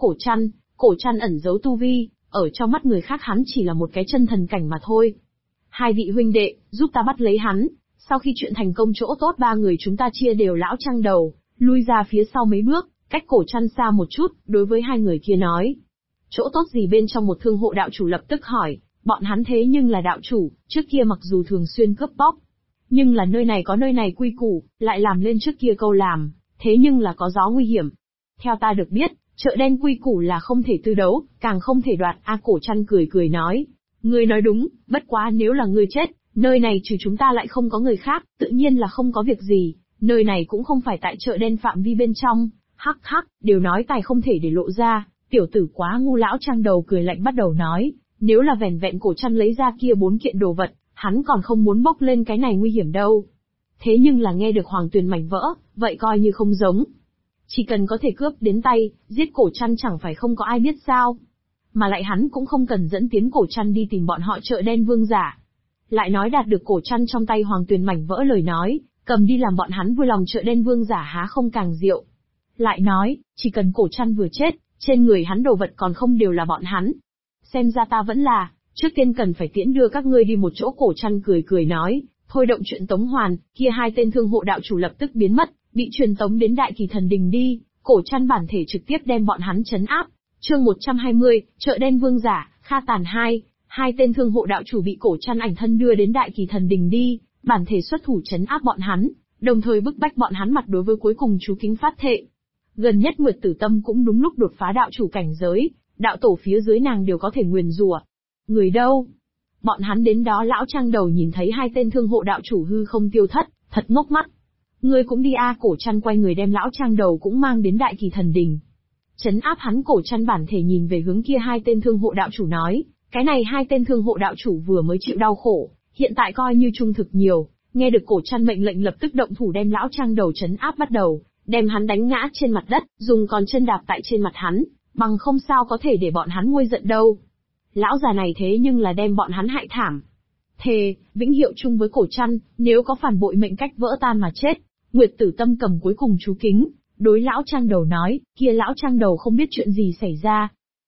cổ chăn ẩn giấu tu vi, ở trong mắt người khác hắn chỉ là một cái chân thần cảnh mà thôi. Hai vị huynh đệ, giúp ta bắt lấy hắn, sau khi chuyện thành công chỗ tốt ba người chúng ta chia đều. Lão Trang Đầu lui ra phía sau mấy bước, cách cổ chăn xa một chút, đối với hai người kia nói. Chỗ tốt gì bên trong? Một thương hộ đạo chủ lập tức hỏi, bọn hắn thế nhưng là đạo chủ, trước kia mặc dù thường xuyên cướp bóc, nhưng là nơi này có nơi này quy củ, lại làm lên trước kia câu làm, thế nhưng là có gió nguy hiểm. Theo ta được biết, chợ đen quy củ là không thể tư đấu, càng không thể đoạt. Cổ chăn cười nói. Ngươi nói đúng, bất quá nếu là ngươi chết, nơi này trừ chúng ta lại không có người khác, tự nhiên là không có việc gì, nơi này cũng không phải tại chợ đen phạm vi bên trong. Hắc, đều nói tài không thể để lộ ra, tiểu tử quá ngu. Lão Trang Đầu cười lạnh bắt đầu nói, nếu là vẻn vẹn cổ chăn lấy ra kia 4 kiện đồ vật, hắn còn không muốn bốc lên cái này nguy hiểm đâu. Thế nhưng là nghe được Hoàng Tuyền mảnh vỡ, vậy coi như không giống. Chỉ cần có thể cướp đến tay, giết cổ chăn chẳng phải không có ai biết sao. Mà lại hắn cũng không cần dẫn tiến cổ chăn đi tìm bọn họ chợ đen vương giả. Lại nói đạt được cổ chăn trong tay Hoàng Tuyền mảnh vỡ lời nói, cầm đi làm bọn hắn vui lòng chợ đen vương giả há không càng diệu. Lại nói, chỉ cần cổ chăn vừa chết, trên người hắn đồ vật còn không đều là bọn hắn. Xem ra ta vẫn là, trước tiên cần phải tiễn đưa các ngươi đi một chỗ. Cổ chăn cười nói, thôi động chuyện tống hoàn, kia hai tên thương hộ đạo chủ lập tức biến mất, bị truyền tống đến Đại Kỳ Thần Đình đi. Cổ chăn bản thể trực tiếp đem bọn hắn trấn áp. Chương 120, chợ đen vương giả, Kha Tàn 2. Hai tên thương hộ đạo chủ bị cổ chăn ảnh thân đưa đến Đại Kỳ Thần Đình đi, bản thể xuất thủ trấn áp bọn hắn, đồng thời bức bách bọn hắn mặt đối với cuối cùng chú kính phát thệ. Gần nhất Nguyệt Tử Tâm cũng đúng lúc đột phá đạo chủ cảnh giới, đạo tổ phía dưới nàng đều có thể nguyền rủa. Người đâu? Bọn hắn đến đó. Lão Trang Đầu nhìn thấy hai tên thương hộ đạo chủ hư không tiêu thất, thật ngốc mắt. Ngươi cũng đi a? Cổ chăn quay người đem Lão Trang Đầu cũng mang đến Đại Kỳ Thần Đình. Trấn áp hắn. Cổ chăn bản thể nhìn về hướng kia hai tên thương hộ đạo chủ nói, cái này hai tên thương hộ đạo chủ vừa mới chịu đau khổ, hiện tại coi như trung thực nhiều, nghe được cổ chăn mệnh lệnh lập tức động thủ đem Lão Trang Đầu trấn áp bắt đầu, đem hắn đánh ngã trên mặt đất, dùng còn chân đạp tại trên mặt hắn, bằng không sao có thể để bọn hắn nguôi giận đâu. Lão già này thế nhưng là đem bọn hắn hại thảm. Thề, vĩnh hiệu chung với cổ chăn, nếu có phản bội mệnh cách vỡ tan mà chết. Nguyệt Tử Tâm cầm cuối cùng chú kính, đối Lão Trang Đầu nói, kia Lão Trang Đầu không biết chuyện gì xảy ra.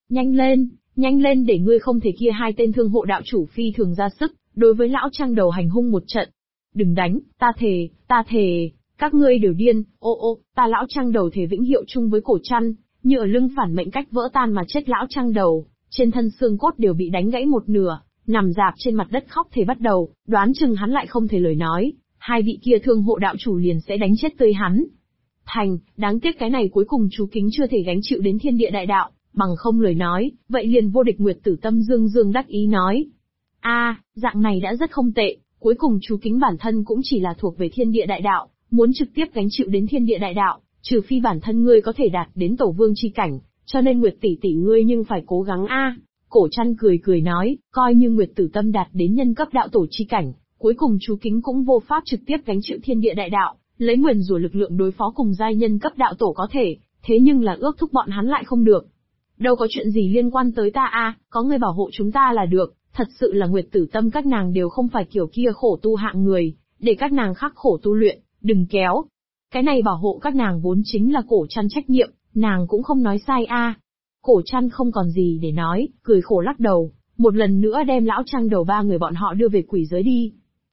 Nhanh lên để ngươi không thể. Kia hai tên thương hộ đạo chủ phi thường ra sức, đối với Lão Trang Đầu hành hung một trận. Đừng đánh, ta thề, các ngươi đều điên. Ta Lão Trang Đầu thề vĩnh hiệu chung với cổ chăn, như ở lưng phản mệnh cách vỡ tan mà chết. Lão Trang Đầu, trên thân xương cốt đều bị đánh gãy một nửa, nằm rạp trên mặt đất khóc thề bắt đầu, đoán chừng hắn lại không thể lời nói, hai vị kia thương hộ đạo chủ liền sẽ đánh chết tươi hắn. Đáng tiếc cái này cuối cùng chú kính chưa thể gánh chịu đến thiên địa đại đạo, bằng không lời nói, vậy liền vô địch. Nguyệt Tử Tâm dương đắc ý nói. Dạng này đã rất không tệ, cuối cùng chú kính bản thân cũng chỉ là thuộc về thiên địa đại đạo, muốn trực tiếp gánh chịu đến thiên địa đại đạo, trừ phi bản thân ngươi có thể đạt đến tổ vương chi cảnh, Cho nên Nguyệt tỷ tỷ ngươi nhưng phải cố gắng a. Cổ Trăn cười cười nói, coi như Nguyệt Tử Tâm đạt đến nhân cấp đạo tổ chi cảnh, cuối cùng chú Kính cũng vô pháp trực tiếp gánh chịu thiên địa đại đạo, lấy nguyền rủa lực lượng đối phó cùng giai nhân cấp đạo tổ có thể, thế nhưng là ước thúc bọn hắn lại không được. Đâu có chuyện gì liên quan tới ta a, có người bảo hộ chúng ta là được, thật sự là Nguyệt Tử Tâm các nàng đều không phải kiểu kia khổ tu hạng người, để các nàng khắc khổ tu luyện, đừng kéo. Cái này bảo hộ các nàng vốn chính là Cổ Trăn trách nhiệm, nàng cũng không nói sai a. Cổ Trăn không còn gì để nói, cười khổ lắc đầu, một lần nữa đem lão Trang Đầu ba người bọn họ đưa về quỷ giới đi.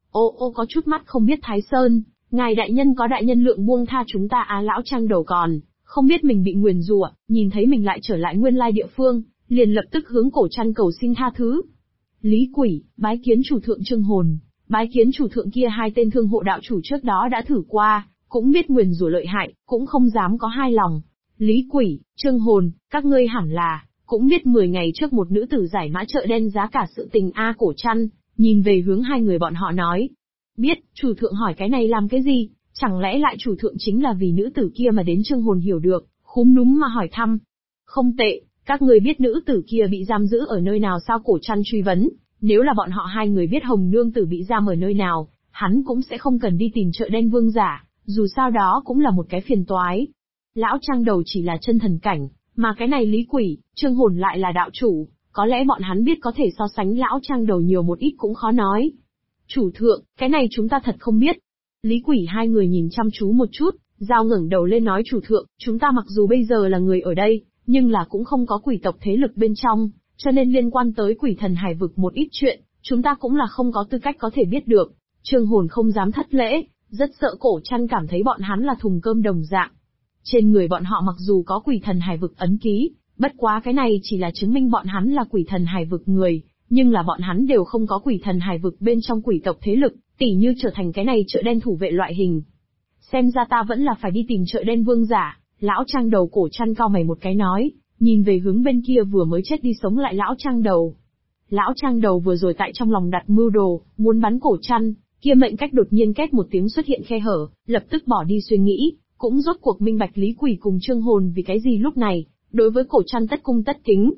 Ô có chút mắt không biết Thái Sơn, ngài đại nhân có đại nhân lượng buông tha chúng ta á. Lão Trang Đầu còn không biết mình bị nguyền rủa, nhìn thấy mình lại trở lại nguyên lai địa phương, liền lập tức hướng Cổ Trăn cầu xin tha thứ. Lý Quỷ, bái kiến chủ thượng Trương Hồn. Bái kiến chủ thượng kia hai tên thương hộ đạo chủ trước đó đã thử qua, cũng biết nguyền rủa lợi hại, cũng không dám có hai lòng. Lý Quỷ, Trương Hồn, các ngươi hẳn là cũng biết 10 ngày trước một nữ tử giải mã chợ đen giá cả sự tình a. Cổ Trăn nhìn về hướng hai người bọn họ nói, biết, chủ thượng hỏi cái này làm cái gì, chẳng lẽ lại chủ thượng chính là vì nữ tử kia mà đến. Trương Hồn hiểu được, khúm núm mà hỏi thăm. Không tệ, các người biết nữ tử kia bị giam giữ ở nơi nào sao? Cổ Trăn truy vấn. Nếu là bọn họ hai người biết Hồng Nương tử bị giam ở nơi nào, hắn cũng sẽ không cần đi tìm chợ đen vương giả, dù sao đó cũng là một cái phiền toái. Lão Trang Đầu chỉ là chân thần cảnh, mà cái này Lý Quỷ, Trương Hồn lại là đạo chủ, có lẽ bọn hắn biết có thể so sánh Lão Trang Đầu nhiều một ít cũng khó nói. Chủ thượng, cái này chúng ta thật không biết. Lý Quỷ hai người nhìn chăm chú một chút, Giao ngẩng đầu lên nói, chủ thượng, chúng ta mặc dù bây giờ là người ở đây, nhưng là cũng không có quỷ tộc thế lực bên trong, cho nên liên quan tới quỷ thần hải vực một ít chuyện, chúng ta cũng là không có tư cách có thể biết được. Trương Hồn không dám thất lễ, rất sợ Cổ Trăn cảm thấy bọn hắn là thùng cơm đồng dạng. Trên người bọn họ mặc dù có quỷ thần hải vực ấn ký, bất quá cái này chỉ là chứng minh bọn hắn là quỷ thần hải vực người, nhưng là bọn hắn đều không có quỷ thần hải vực bên trong quỷ tộc thế lực, tỉ như trở thành cái này chợ đen thủ vệ loại hình. Xem ra ta vẫn là phải đi tìm chợ đen vương giả. Lão Trang Đầu Cổ Trăn cau mày một cái nói, nhìn về hướng bên kia vừa mới chết đi sống lại Lão Trang Đầu. Lão Trang Đầu vừa rồi tại trong lòng đặt mưu đồ, muốn bắn Cổ Trăn, kia mệnh cách đột nhiên két một tiếng xuất hiện khe hở, lập tức bỏ đi suy nghĩ, cũng rốt cuộc minh bạch Lý Quỷ cùng Trương Hồn vì cái gì lúc này, đối với Cổ Trăn tất cung tất kính.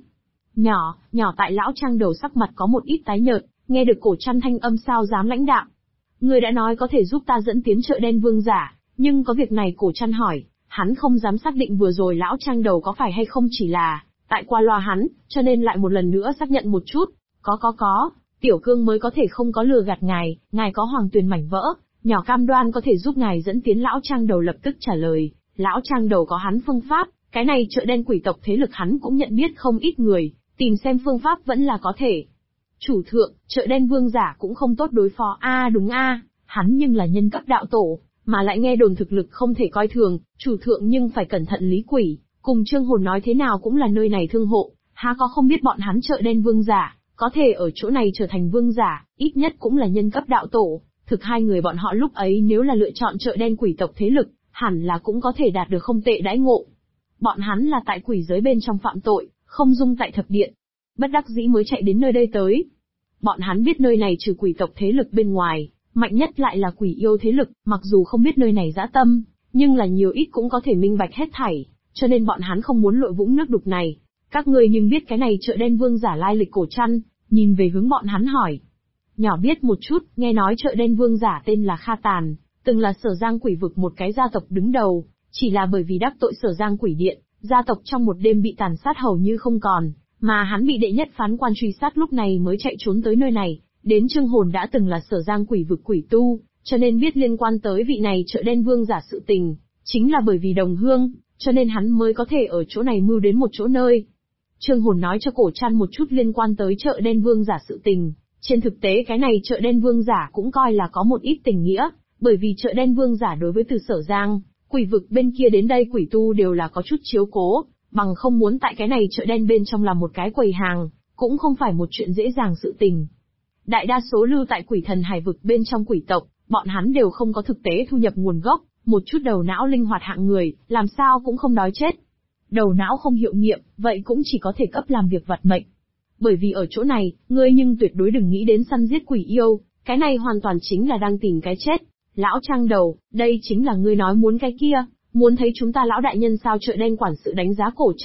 Nhỏ tại Lão Trang Đầu sắc mặt có một ít tái nhợt, nghe được Cổ Trăn thanh âm sao dám lãnh đạm. Người đã nói có thể giúp ta dẫn tiến chợ đen vương giả, nhưng có việc này Cổ Trăn hỏi, hắn không dám xác định vừa rồi Lão Trang Đầu có phải hay không chỉ là tại qua loa hắn, cho nên lại một lần nữa xác nhận một chút. Có, Tiểu Cương mới có thể không có lừa gạt ngài có hoàng tuyền mảnh vỡ, nhỏ cam đoan có thể giúp ngài dẫn tiến. Lão Trang Đầu lập tức trả lời, Lão Trang Đầu có hắn phương pháp, cái này chợ đen quỷ tộc thế lực hắn cũng nhận biết không ít người, tìm xem phương pháp vẫn là có thể. Chủ thượng, chợ đen vương giả cũng không tốt đối phó đúng hắn nhưng là nhân cấp đạo tổ, mà lại nghe đồn thực lực không thể coi thường, chủ thượng nhưng phải cẩn thận. Lý Quỷ cùng Trương Hồn nói thế nào cũng là nơi này thương hộ, há có không biết bọn hắn chợ đen vương giả, có thể ở chỗ này trở thành vương giả, ít nhất cũng là nhân cấp đạo tổ, thực hai người bọn họ lúc ấy nếu là lựa chọn chợ đen quỷ tộc thế lực, hẳn là cũng có thể đạt được không tệ đãi ngộ. Bọn hắn là tại quỷ giới bên trong phạm tội, không dung tại thập điện, bất đắc dĩ mới chạy đến nơi đây tới. Bọn hắn biết nơi này trừ quỷ tộc thế lực bên ngoài, mạnh nhất lại là quỷ yêu thế lực, mặc dù không biết nơi này dã tâm, nhưng là nhiều ít cũng có thể minh bạch hết thảy, cho nên bọn hắn không muốn lội vũng nước đục này. Các ngươi nhưng biết cái này chợ đen vương giả lai lịch? Cổ Trăn nhìn về hướng bọn hắn hỏi. Nhỏ biết một chút, nghe nói chợ đen vương giả tên là Kha Tàn, từng là Sở Giang quỷ vực một cái gia tộc đứng đầu, chỉ là bởi vì đắc tội Sở Giang quỷ điện, gia tộc trong một đêm bị tàn sát hầu như không còn, mà hắn bị đệ nhất phán quan truy sát lúc này mới chạy trốn tới nơi này. Đến Trương Hồn đã từng là Sở Giang quỷ vực quỷ tu, cho nên biết liên quan tới vị này chợ đen vương giả sự tình, chính là bởi vì đồng hương, cho nên hắn mới có thể ở chỗ này mưu đến một chỗ nơi. Trương Hồn nói cho Cổ Trăn một chút liên quan tới chợ đen vương giả sự tình, trên thực tế cái này chợ đen vương giả cũng coi là có một ít tình nghĩa, bởi vì chợ đen vương giả đối với từ Sở Giang, quỷ vực bên kia đến đây quỷ tu đều là có chút chiếu cố, bằng không muốn tại cái này chợ đen bên trong là một cái quầy hàng, cũng không phải một chuyện dễ dàng sự tình. Đại đa số lưu tại quỷ thần hải vực bên trong quỷ tộc, bọn hắn đều không có thực tế thu nhập nguồn gốc, một chút đầu não linh hoạt hạng người, làm sao cũng không đói chết. Đầu não không hiệu nghiệm, vậy cũng chỉ có thể cấp làm việc vặt mệnh. Bởi vì ở chỗ này, ngươi nhưng tuyệt đối đừng nghĩ đến săn giết quỷ yêu, cái này hoàn toàn chính là đang tìm cái chết. Lão Trang Đầu, đây chính là ngươi nói muốn cái kia, muốn thấy chúng ta lão đại nhân sao? Chợ đen quản sự đánh giá Cổ Trăn,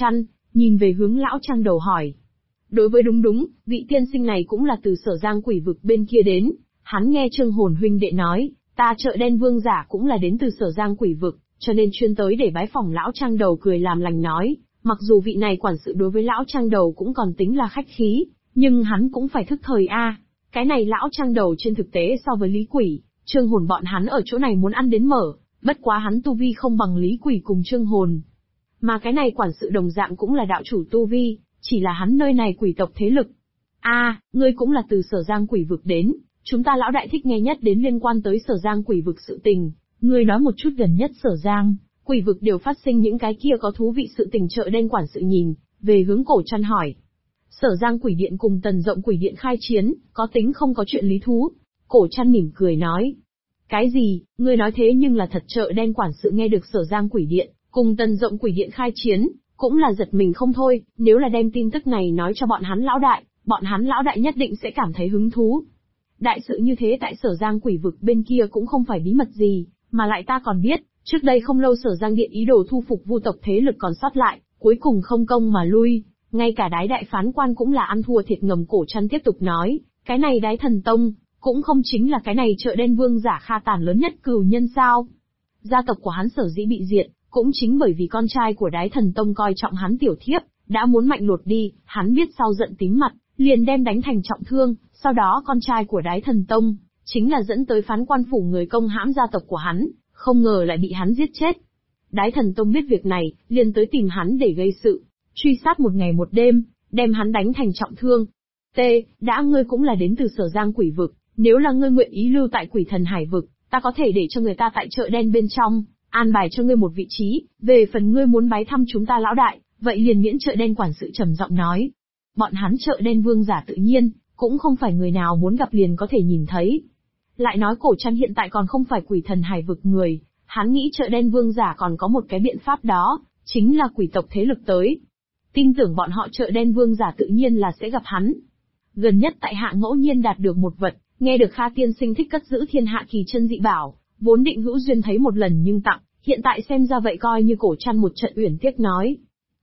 nhìn về hướng lão trang đầu hỏi. Đối với đúng, vị tiên sinh này cũng là từ Sở Giang quỷ vực bên kia đến, hắn nghe Trương Hồn huynh đệ nói, ta chợ đen vương giả cũng là đến từ Sở Giang quỷ vực, cho nên chuyên tới để bái phỏng lão trang đầu cười làm lành nói, mặc dù vị này quản sự đối với lão trang đầu cũng còn tính là khách khí, nhưng hắn cũng phải thức thời a. Cái này lão trang đầu trên thực tế so với Lý Quỷ, Trương Hồn bọn hắn ở chỗ này muốn ăn đến mở, bất quá hắn tu vi không bằng Lý Quỷ cùng Trương Hồn. Mà cái này quản sự đồng dạng cũng là đạo chủ tu vi, chỉ là hắn nơi này quỷ tộc thế lực. Ngươi cũng là từ Sở Giang quỷ vực đến, chúng ta lão đại thích nghe nhất đến liên quan tới Sở Giang quỷ vực sự tình, ngươi nói một chút gần nhất Sở Giang quỷ vực đều phát sinh những cái kia có thú vị sự tình. Chợ đen quản sự nhìn về hướng Cổ Trăn hỏi. Sở Giang quỷ điện cùng Tần Rộng quỷ điện khai chiến, có tính không có chuyện lý thú? Cổ Trăn mỉm cười nói. Cái gì, ngươi nói thế nhưng là thật. Chợ đen quản sự nghe được Sở Giang quỷ điện cùng Tần Rộng quỷ điện khai chiến, cũng là giật mình không thôi, nếu là đem tin tức này nói cho bọn hắn lão đại nhất định sẽ cảm thấy hứng thú. Đại sự như thế tại Sở Giang quỷ vực bên kia cũng không phải bí mật gì, mà lại ta còn biết, trước đây không lâu Sở Giang điện ý đồ thu phục Vu tộc thế lực còn sót lại, cuối cùng không công mà lui, ngay cả Đái đại phán quan cũng là ăn thua thiệt ngầm. Cổ Trăn tiếp tục nói, cái này Đái thần tông, cũng không chính là cái này chợ đen vương giả Kha Tản lớn nhất cửu nhân sao? Gia tộc của hắn sở dĩ bị diệt, cũng chính bởi vì con trai của Đái thần tông coi trọng hắn tiểu thiếp, đã muốn mạnh lột đi, hắn biết sau giận tím mặt, liền đem đánh thành trọng thương, sau đó con trai của Đái thần tông, chính là dẫn tới phán quan phủ người công hãm gia tộc của hắn, không ngờ lại bị hắn giết chết. Đái thần tông biết việc này, liền tới tìm hắn để gây sự, truy sát một ngày một đêm, đem hắn đánh thành trọng thương. Đã ngươi cũng là đến từ Sở Giang quỷ vực, nếu là ngươi nguyện ý lưu tại Quỷ Thần Hải vực, ta có thể để cho người ta tại chợ đen bên trong, an bài cho ngươi một vị trí, về phần ngươi muốn bái thăm chúng ta lão đại, vậy liền miễn. Chợ đen quản sự trầm giọng nói. Bọn hắn chợ đen vương giả tự nhiên, cũng không phải người nào muốn gặp liền có thể nhìn thấy. Lại nói Cổ Trăn hiện tại còn không phải Quỷ Thần Hải vực người, hắn nghĩ chợ đen vương giả còn có một cái biện pháp đó, chính là quỷ tộc thế lực tới. Tin tưởng bọn họ chợ đen vương giả tự nhiên là sẽ gặp hắn. Gần nhất tại hạ ngẫu nhiên đạt được một vật, nghe được Kha tiên sinh thích cất giữ thiên hạ kỳ chân dị bảo, vốn định hữu duyên thấy một lần nhưng tặng, hiện tại xem ra vậy coi như Cổ Trăn một trận uyển tiếc nói.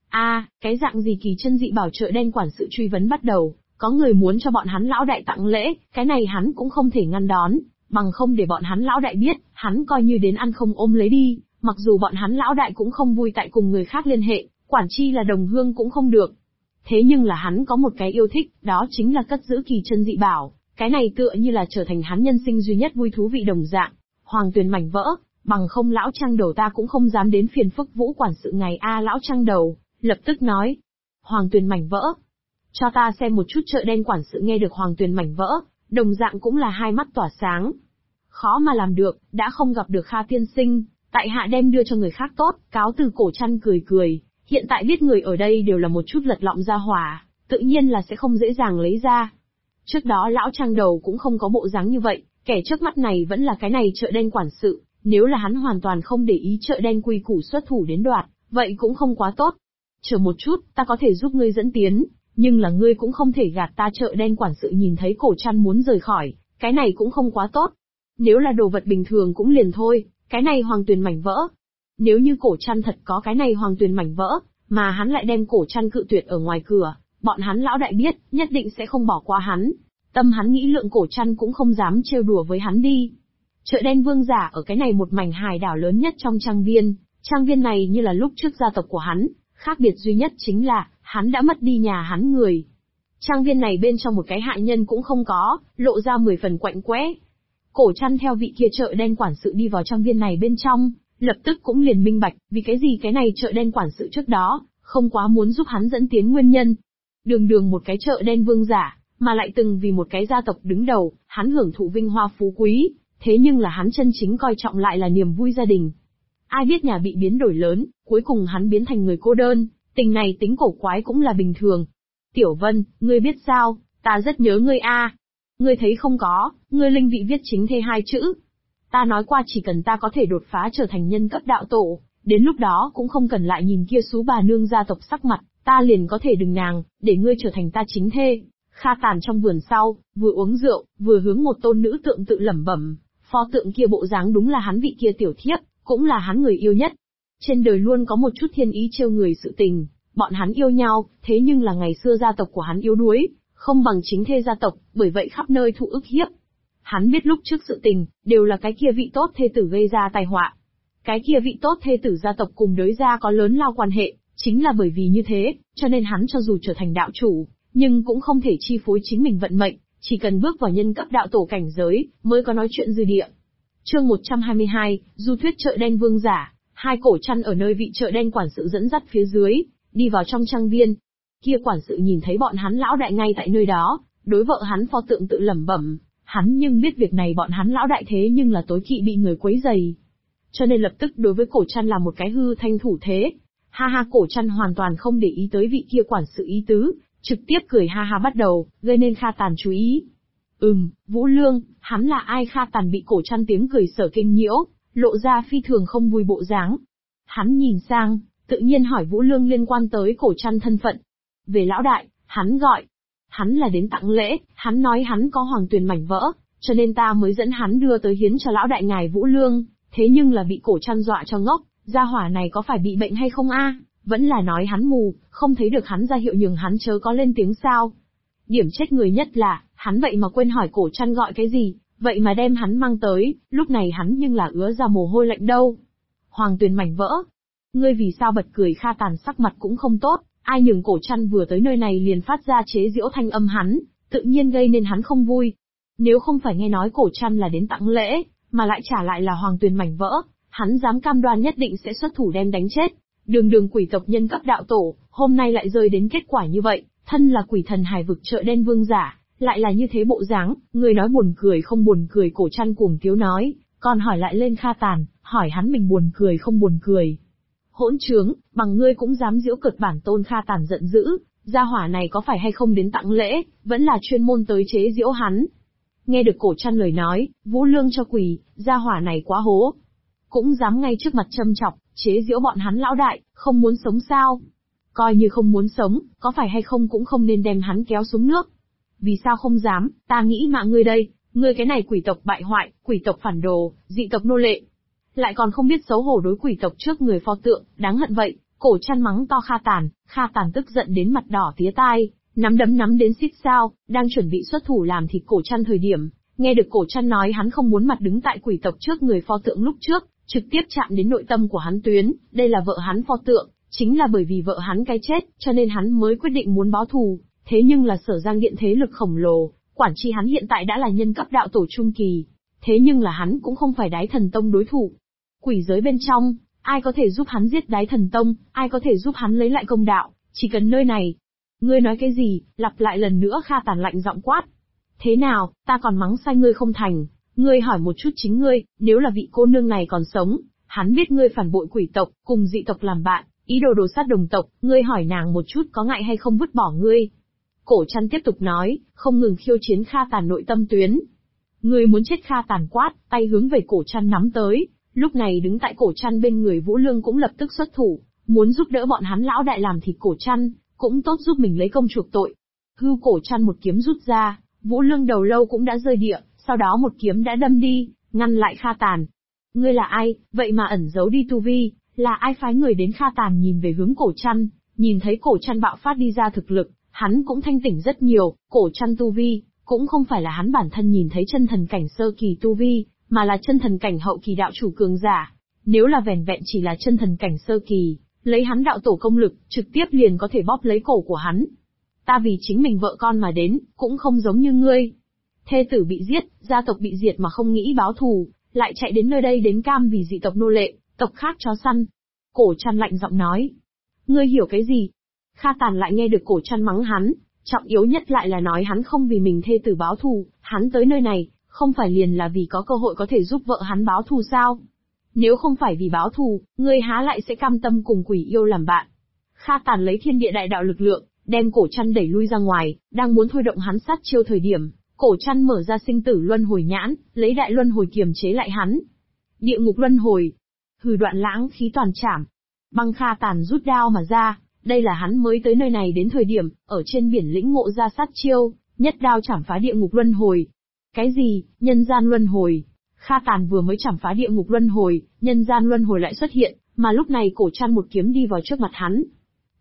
Cái dạng gì kỳ chân dị bảo? Chợ đen quản sự truy vấn bắt đầu, có người muốn cho bọn hắn lão đại tặng lễ, cái này hắn cũng không thể ngăn đón, bằng không để bọn hắn lão đại biết, hắn coi như đến ăn không ôm lấy đi, mặc dù bọn hắn lão đại cũng không vui tại cùng người khác liên hệ, quản chi là đồng hương cũng không được. Thế nhưng là hắn có một cái yêu thích, đó chính là cất giữ kỳ chân dị bảo, cái này tựa như là trở thành hắn nhân sinh duy nhất vui thú vị đồng dạng. Hoàng Tuyền mảnh vỡ, bằng không lão trang đầu ta cũng không dám đến phiền phức Vũ quản sự ngày. Lão trang đầu lập tức nói. Hoàng Tuyền mảnh vỡ, cho ta xem một chút. Chợ đen quản sự nghe được Hoàng Tuyền mảnh vỡ, đồng dạng cũng là hai mắt tỏa sáng. Khó mà làm được, đã không gặp được Kha tiên sinh, tại hạ đem đưa cho người khác tốt. Cáo từ. Cổ Trăn cười, hiện tại biết người ở đây đều là một chút lật lọng ra hỏa, tự nhiên là sẽ không dễ dàng lấy ra. Trước đó lão trang đầu cũng không có bộ dáng như vậy, kẻ trước mắt này vẫn là cái này chợ đen quản sự, nếu là hắn hoàn toàn không để ý chợ đen quy củ xuất thủ đến đoạt, vậy cũng không quá tốt. Chờ một chút, ta có thể giúp ngươi dẫn tiến, nhưng là ngươi cũng không thể gạt ta. Chợ đen quản sự nhìn thấy Cổ Trăn muốn rời khỏi, cái này cũng không quá tốt. Nếu là đồ vật bình thường cũng liền thôi, cái này Hoàng Tuyền mảnh vỡ. Nếu như Cổ Trăn thật có cái này Hoàng Tuyền mảnh vỡ, mà hắn lại đem Cổ Trăn cự tuyệt ở ngoài cửa, bọn hắn lão đại biết, nhất định sẽ không bỏ qua hắn. Tâm hắn nghĩ lượng Cổ Trăn cũng không dám trêu đùa với hắn đi. Chợ đen vương giả ở cái này một mảnh hải đảo lớn nhất trong trang viên này như là lúc trước gia tộc của hắn, khác biệt duy nhất chính là, hắn đã mất đi nhà hắn người. Trang viên này bên trong một cái hạ nhân cũng không có, lộ ra 10 phần quạnh quẽ. Cổ Trăn theo vị kia chợ đen quản sự đi vào trang viên này bên trong, lập tức cũng liền minh bạch, vì cái gì cái này chợ đen quản sự trước đó, không quá muốn giúp hắn dẫn tiến nguyên nhân. Đường một cái chợ đen vương giả, mà lại từng vì một cái gia tộc đứng đầu, hắn hưởng thụ vinh hoa phú quý, thế nhưng là hắn chân chính coi trọng lại là niềm vui gia đình. Ai biết nhà bị biến đổi lớn, cuối cùng hắn biến thành người cô đơn, tình này tính cổ quái cũng là bình thường. Tiểu Vân, ngươi biết sao, ta rất nhớ ngươi a. Ngươi thấy không có, ngươi linh vị viết chính thê 2 chữ. Ta nói qua chỉ cần ta có thể đột phá trở thành nhân cấp đạo tổ, đến lúc đó cũng không cần lại nhìn kia xú bà nương gia tộc sắc mặt, ta liền có thể đừng nàng, để ngươi trở thành ta chính thê. Kha Tản trong vườn sau, vừa uống rượu, vừa hướng một tôn nữ tượng tự lẩm bẩm, pho tượng kia bộ dáng đúng là hắn vị kia tiểu thiếp, cũng là hắn người yêu nhất. Trên đời luôn có một chút thiên ý trêu người sự tình, Bọn hắn yêu nhau, thế nhưng là ngày xưa gia tộc của hắn yếu đuối, không bằng chính thê gia tộc, bởi vậy khắp nơi thụ ức hiếp. Hắn biết lúc trước sự tình, đều là cái kia vị tốt thê tử gây ra tai họa. Cái kia vị tốt thê tử gia tộc cùng đới gia có lớn lao quan hệ, chính là bởi vì như thế, cho nên hắn cho dù trở thành đạo chủ, nhưng cũng không thể chi phối chính mình vận mệnh, chỉ cần bước vào nhân cấp đạo tổ cảnh giới, mới có nói chuyện dư địa. Chương 122, du thuyết chợ đen vương giả. Hai cổ chăn ở nơi vị chợ đen quản sự dẫn dắt phía dưới, đi vào trong trang viên. Kia quản sự nhìn thấy bọn hắn lão đại ngay tại nơi đó, đối vợ hắn pho tượng tự lẩm bẩm, hắn nhưng biết việc này bọn hắn lão đại thế nhưng là tối kỵ bị người quấy rầy. Cho nên lập tức đối với cổ chăn là một cái hư thanh thủ thế. Ha ha, cổ chăn hoàn toàn không để ý tới vị kia quản sự ý tứ, trực tiếp cười ha ha bắt đầu, gây nên Kha Tàn chú ý. Vũ Lương, hắn là ai? Kha Tàn bị cổ chăn tiếng cười sở kinh nhiễu, lộ ra phi thường không vui bộ dáng. Hắn nhìn sang, tự nhiên hỏi Vũ Lương liên quan tới cổ chăn thân phận. Về lão đại, hắn gọi. Hắn là đến tặng lễ, hắn nói hắn có hoàng tuyền mảnh vỡ, cho nên ta mới dẫn hắn đưa tới hiến cho lão đại ngài Vũ Lương, thế nhưng là bị cổ chăn dọa cho ngốc, gia hỏa này có phải bị bệnh hay không a? Vẫn là nói hắn mù, không thấy được hắn ra hiệu nhường hắn chớ có lên tiếng sao. Điểm chết người nhất là, hắn vậy mà quên hỏi cổ chăn gọi cái gì, vậy mà đem hắn mang tới, lúc này hắn nhưng là ứa ra mồ hôi lạnh đâu. Hoàng tuyền mảnh vỡ. Ngươi vì sao bật cười? Kha Tàn sắc mặt cũng không tốt, ai nhường cổ chăn vừa tới nơi này liền phát ra chế giễu thanh âm hắn, tự nhiên gây nên hắn không vui. Nếu không phải nghe nói cổ chăn là đến tặng lễ, mà lại trả lại là hoàng tuyền mảnh vỡ, hắn dám cam đoan nhất định sẽ xuất thủ đem đánh chết. Đường quỷ tộc nhân cấp đạo tổ, hôm nay lại rơi đến kết quả như vậy, thân là quỷ thần hải vực chợ đen vương giả, lại là như thế bộ dáng, người nói buồn cười không buồn cười? Cổ chăn cuồng tiếu nói, còn hỏi lại lên Kha Tàn, hỏi hắn mình buồn cười không buồn cười. Hỗn trướng, bằng ngươi cũng dám giễu cợt bản tôn? Kha Tàn giận dữ, gia hỏa này có phải hay không đến tặng lễ, vẫn là chuyên môn tới chế giễu hắn. Nghe được cổ chăn lời nói, Vũ Lương cho quỳ, gia hỏa này quá hố. Cũng dám ngay trước mặt châm chọc, chế giễu bọn hắn lão đại, không muốn sống sao? Coi như không muốn sống, có phải hay không cũng không nên đem hắn kéo xuống nước. Vì sao không dám? Ta nghĩ mà ngươi đây, ngươi cái này quỷ tộc bại hoại, quỷ tộc phản đồ, dị tộc nô lệ. Lại còn không biết xấu hổ đối quỷ tộc trước người pho tượng, đáng hận vậy. Cổ chăn mắng to Kha Tàn tức giận đến mặt đỏ tía tai, nắm đấm nắm đến xít sao, đang chuẩn bị xuất thủ làm thịt cổ chăn thời điểm, nghe được cổ chăn nói hắn không muốn mặt đứng tại quỷ tộc trước người pho tượng lúc trước, trực tiếp chạm đến nội tâm của hắn tuyến, đây là vợ hắn pho tượng, chính là bởi vì vợ hắn cái chết, cho nên hắn mới quyết định muốn báo thù, thế nhưng là Sở Giang Điện thế lực khổng lồ, quản tri hắn hiện tại đã là nhân cấp đạo tổ trung kỳ, thế nhưng là hắn cũng không phải Đái Thần Tông đối thủ. Quỷ giới bên trong, ai có thể giúp hắn giết Đái Thần Tông, ai có thể giúp hắn lấy lại công đạo, chỉ cần nơi này. Ngươi nói cái gì? Lặp lại lần nữa. Kha Tàn lạnh giọng quát. Thế nào, ta còn mắng sai ngươi không thành? Ngươi hỏi một chút chính ngươi, nếu là vị cô nương này còn sống, hắn biết ngươi phản bội quỷ tộc, cùng dị tộc làm bạn, ý đồ đồ sát đồng tộc, ngươi hỏi nàng một chút có ngại hay không vứt bỏ ngươi? Cổ chăn tiếp tục nói, không ngừng khiêu chiến Kha Tàn nội tâm tuyến. Ngươi muốn chết? Kha Tàn quát, tay hướng về cổ chăn nắm tới. Lúc này đứng tại cổ chăn bên người Vũ Lương cũng lập tức xuất thủ, muốn giúp đỡ bọn hắn lão đại làm thịt cổ chăn, cũng tốt giúp mình lấy công chuộc tội. Hưu cổ chăn một kiếm rút ra, Vũ Lương đầu lâu cũng đã rơi địa, sau đó một kiếm đã đâm đi, ngăn lại Kha Tàn. Ngươi là ai, vậy mà ẩn giấu đi tu vi, là ai phái người đến? Kha Tàn nhìn về hướng cổ chăn, nhìn thấy cổ chăn bạo phát đi ra thực lực, hắn cũng thanh tỉnh rất nhiều, cổ chăn tu vi, cũng không phải là hắn bản thân nhìn thấy chân thần cảnh sơ kỳ tu vi, mà là chân thần cảnh hậu kỳ đạo chủ cường giả. Nếu là vẻn vẹn chỉ là chân thần cảnh sơ kỳ, lấy hắn đạo tổ công lực, trực tiếp liền có thể bóp lấy cổ của hắn. Ta vì chính mình vợ con mà đến, cũng không giống như ngươi. Thê tử bị giết, gia tộc bị diệt mà không nghĩ báo thù, lại chạy đến nơi đây đến cam vì dị tộc nô lệ, tộc khác chó săn. Cổ chăn lạnh giọng nói. Ngươi hiểu cái gì? Kha Tàn lại nghe được cổ chăn mắng hắn, trọng yếu nhất lại là nói hắn không vì mình thê tử báo thù, hắn tới nơi này, không phải liền là vì có cơ hội có thể giúp vợ hắn báo thù sao? Nếu không phải vì báo thù, ngươi há lại sẽ cam tâm cùng quỷ yêu làm bạn? Kha Tàn lấy thiên địa đại đạo lực lượng, đem cổ chăn đẩy lui ra ngoài, đang muốn thôi động hắn sát chiêu thời điểm, cổ chăn mở ra sinh tử luân hồi nhãn, lấy đại luân hồi kiềm chế lại hắn. Địa ngục luân hồi, hừ, đoạn lãng khí toàn chảm. Băng. Kha Tàn rút đao mà ra, đây là hắn mới tới nơi này đến thời điểm, ở trên biển lĩnh ngộ ra sát chiêu, nhất đao chảm phá địa ngục luân hồi. Cái gì? Nhân gian luân hồi? Kha Tàn vừa mới chảm phá địa ngục luân hồi, nhân gian luân hồi lại xuất hiện, mà lúc này cổ chăn một kiếm đi vào trước mặt hắn.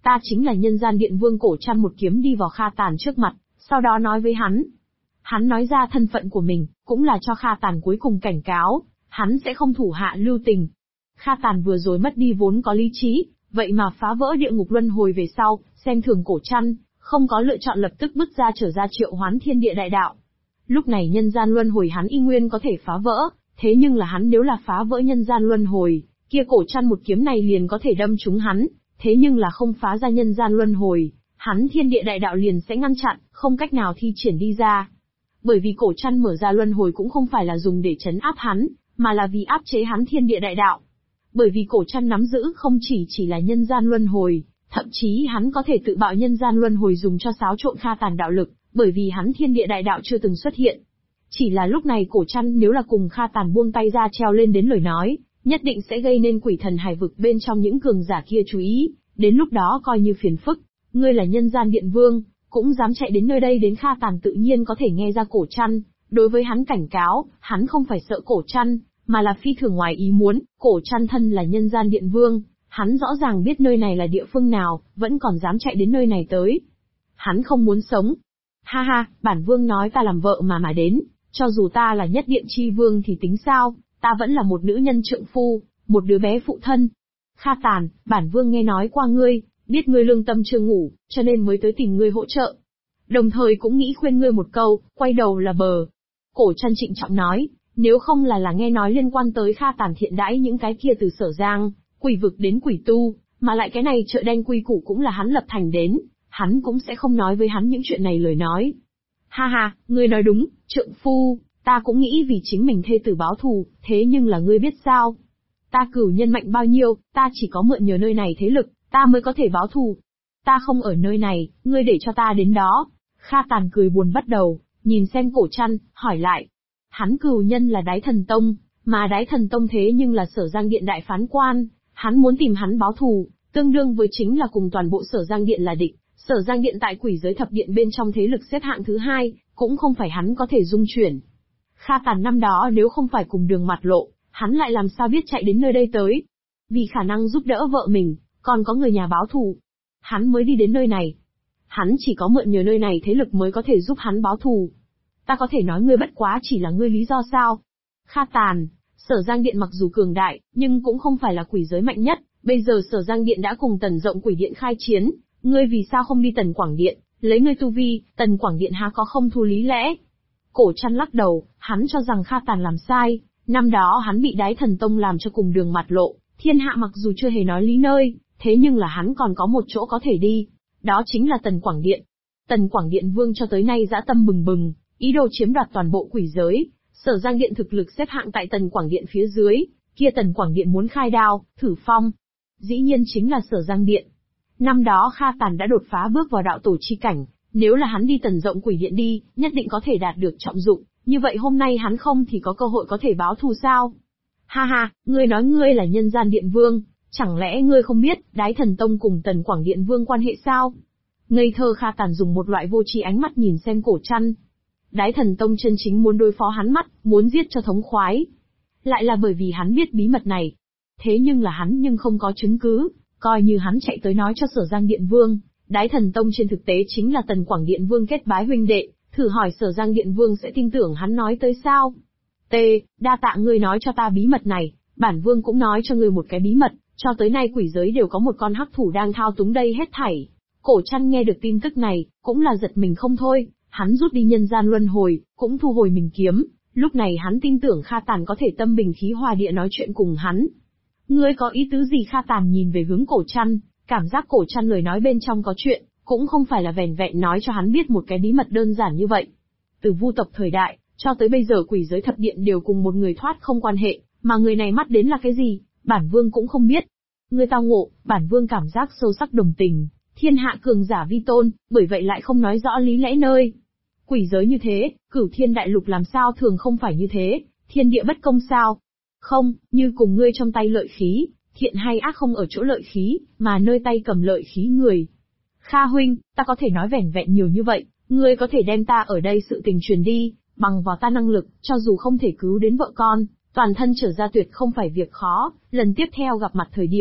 ta chính là nhân gian điện vương. Cổ Trăn một kiếm đi vào Kha Tàn trước mặt, sau đó nói với hắn. Hắn nói ra thân phận của mình, cũng là cho Kha Tàn cuối cùng cảnh cáo, hắn sẽ không thủ hạ lưu tình. Kha Tàn vừa rồi mất đi vốn có lý trí, vậy mà phá vỡ địa ngục luân hồi về sau, xem thường Cổ Trăn, không có lựa chọn lập tức bước ra trở ra triệu hoán thiên địa đại đạo. Lúc này nhân gian luân hồi hắn y nguyên có thể phá vỡ, thế nhưng là hắn nếu là phá vỡ nhân gian luân hồi, kia Cổ Trăn một kiếm này liền có thể đâm trúng hắn, thế nhưng là không phá ra nhân gian luân hồi, hắn thiên địa đại đạo liền sẽ ngăn chặn, không cách nào thi triển đi ra. Bởi vì Cổ Trăn mở ra luân hồi cũng không phải là dùng để trấn áp hắn, mà là vì áp chế hắn thiên địa đại đạo. Bởi vì Cổ Trăn nắm giữ không chỉ là nhân gian luân hồi, thậm chí hắn có thể tự bạo nhân gian luân hồi dùng cho xáo trộn Kha Tàn đạo lực, bởi vì hắn thiên địa đại đạo chưa từng xuất hiện. Chỉ là lúc này Cổ Trăn nếu là cùng Kha Tàn buông tay ra treo lên đến lời nói, nhất định sẽ gây nên quỷ thần hải vực bên trong những cường giả kia chú ý, đến lúc đó coi như phiền phức. Ngươi là nhân gian điện vương, cũng dám chạy đến nơi đây. Đến Kha Tàn tự nhiên có thể nghe ra Cổ Trăn đối với hắn cảnh cáo, hắn không phải sợ Cổ Trăn, mà là phi thường ngoài ý muốn. Cổ Trăn thân là nhân gian điện vương, hắn rõ ràng biết nơi này là địa phương nào, vẫn còn dám chạy đến nơi này tới. Hắn không muốn sống. Ha ha, bản vương nói ta làm vợ mà đến, cho dù ta là nhất điện chi vương thì tính sao, ta vẫn là một nữ nhân trượng phu, một đứa bé phụ thân. Kha Tàn, bản vương nghe nói qua ngươi, biết ngươi lương tâm chưa ngủ, cho nên mới tới tìm ngươi hỗ trợ. Đồng thời cũng nghĩ khuyên ngươi một câu, quay đầu là bờ. Cổ Trăn trịnh trọng nói, nếu không là nghe nói liên quan tới Kha Tàn thiện đãi những cái kia từ Sở Giang, quỷ vực đến quỷ tu, mà lại cái này chợ đen quy củ cũng là hắn lập thành đến, hắn cũng sẽ không nói với hắn những chuyện này lời nói. Ha ha, ngươi nói đúng, trượng phu, ta cũng nghĩ vì chính mình thê tử báo thù, thế nhưng là ngươi biết sao? Ta cửu nhân mạnh bao nhiêu, ta chỉ có mượn nhờ nơi này thế lực, ta mới có thể báo thù. Ta không ở nơi này, ngươi để cho ta đến đó. Kha Tàn cười buồn bắt đầu, nhìn xem Cổ Trăn, hỏi lại. Hắn cửu nhân là Đái Thần Tông, mà Đái Thần Tông thế nhưng là Sở Giang Điện đại phán quan, hắn muốn tìm hắn báo thù, tương đương với chính là cùng toàn bộ Sở Giang Điện là địch. Sở Giang Điện tại Quỷ Giới Thập Điện bên trong thế lực xếp hạng thứ 2, cũng không phải hắn có thể dung chuyển. Kha Tàn năm đó nếu không phải cùng đường mặt lộ, hắn lại làm sao biết chạy đến nơi đây tới? Vì khả năng giúp đỡ vợ mình, còn có người nhà báo thù, hắn mới đi đến nơi này. Hắn chỉ có mượn nhờ nơi này thế lực mới có thể giúp hắn báo thù. Ta có thể nói ngươi bất quá chỉ là ngươi lý do sao? Kha Tàn, Sở Giang Điện mặc dù cường đại, nhưng cũng không phải là quỷ giới mạnh nhất. Bây giờ Sở Giang Điện đã cùng Tần Rộng Quỷ Điện khai chiến, ngươi vì sao không đi Tần Quảng Điện, lấy ngươi tu vi, Tần Quảng Điện há có không thu lý lẽ? Cổ Trăn lắc đầu, hắn cho rằng Kha Tàn làm sai, năm đó hắn bị Đái Thần Tông làm cho cùng đường mặt lộ, thiên hạ mặc dù chưa hề nói lý nơi, thế nhưng là hắn còn có một chỗ có thể đi, đó chính là Tần Quảng Điện. Tần Quảng Điện vương cho tới nay dã tâm bừng bừng, ý đồ chiếm đoạt toàn bộ quỷ giới, Sở Giang Điện thực lực xếp hạng tại Tần Quảng Điện phía dưới, kia Tần Quảng Điện muốn khai đao, thử phong, dĩ nhiên chính là Sở Giang Điện. Năm đó Kha Tàn đã đột phá bước vào đạo tổ chi cảnh, nếu là hắn đi Tần Rộng Quỷ Điện đi, nhất định có thể đạt được trọng dụng, như vậy hôm nay hắn không thì có cơ hội có thể báo thù sao? Ha ha, ngươi nói ngươi là nhân gian điện vương, chẳng lẽ ngươi không biết Đái Thần Tông cùng Tần Quảng Điện vương quan hệ sao? Ngây thơ. Kha Tàn dùng một loại vô tri ánh mắt nhìn xem Cổ Trăn. Đái Thần Tông chân chính muốn đối phó hắn mắt, muốn giết cho thống khoái. Lại là bởi vì hắn biết bí mật này. Thế nhưng là hắn không có chứng cứ, coi như hắn chạy tới nói cho Sở Giang Điện vương, Đái Thần Tông trên thực tế chính là Tần Quảng Điện vương kết bái huynh đệ, thử hỏi Sở Giang Điện vương sẽ tin tưởng hắn nói tới sao? Đa tạ ngươi nói cho ta bí mật này, bản vương cũng nói cho ngươi một cái bí mật, cho tới nay quỷ giới đều có một con hắc thủ đang thao túng đây hết thảy. Cổ Trăn nghe được tin tức này, cũng là giật mình không thôi, hắn rút đi nhân gian luân hồi, cũng thu hồi mình kiếm, lúc này hắn tin tưởng Kha Tàn có thể tâm bình khí hòa địa nói chuyện cùng hắn. Ngươi có ý tứ gì? Kha Tàn nhìn về hướng Cổ Trăn, cảm giác Cổ Trăn lời nói bên trong có chuyện, cũng không phải là vẻn vẹn nói cho hắn biết một cái bí mật đơn giản như vậy. Từ vu tộc thời đại, cho tới bây giờ quỷ giới thập điện đều cùng một người thoát không quan hệ, mà người này mắt đến là cái gì, bản vương cũng không biết. Ngươi tao ngộ, bản vương cảm giác sâu sắc đồng tình, thiên hạ cường giả vi tôn, bởi vậy lại không nói rõ lý lẽ nơi. Quỷ giới như thế, cửu thiên đại lục làm sao thường không phải như thế, thiên địa bất công sao? Không, như cùng ngươi trong tay lợi khí, thiện hay ác không ở chỗ lợi khí, mà nơi tay cầm lợi khí người. Kha huynh, ta có thể nói vẻn vẹn nhiều như vậy, ngươi có thể đem ta ở đây sự tình truyền đi, bằng vào ta năng lực, cho dù không thể cứu đến vợ con, toàn thân trở ra tuyệt không phải việc khó, lần tiếp theo gặp mặt thời điểm,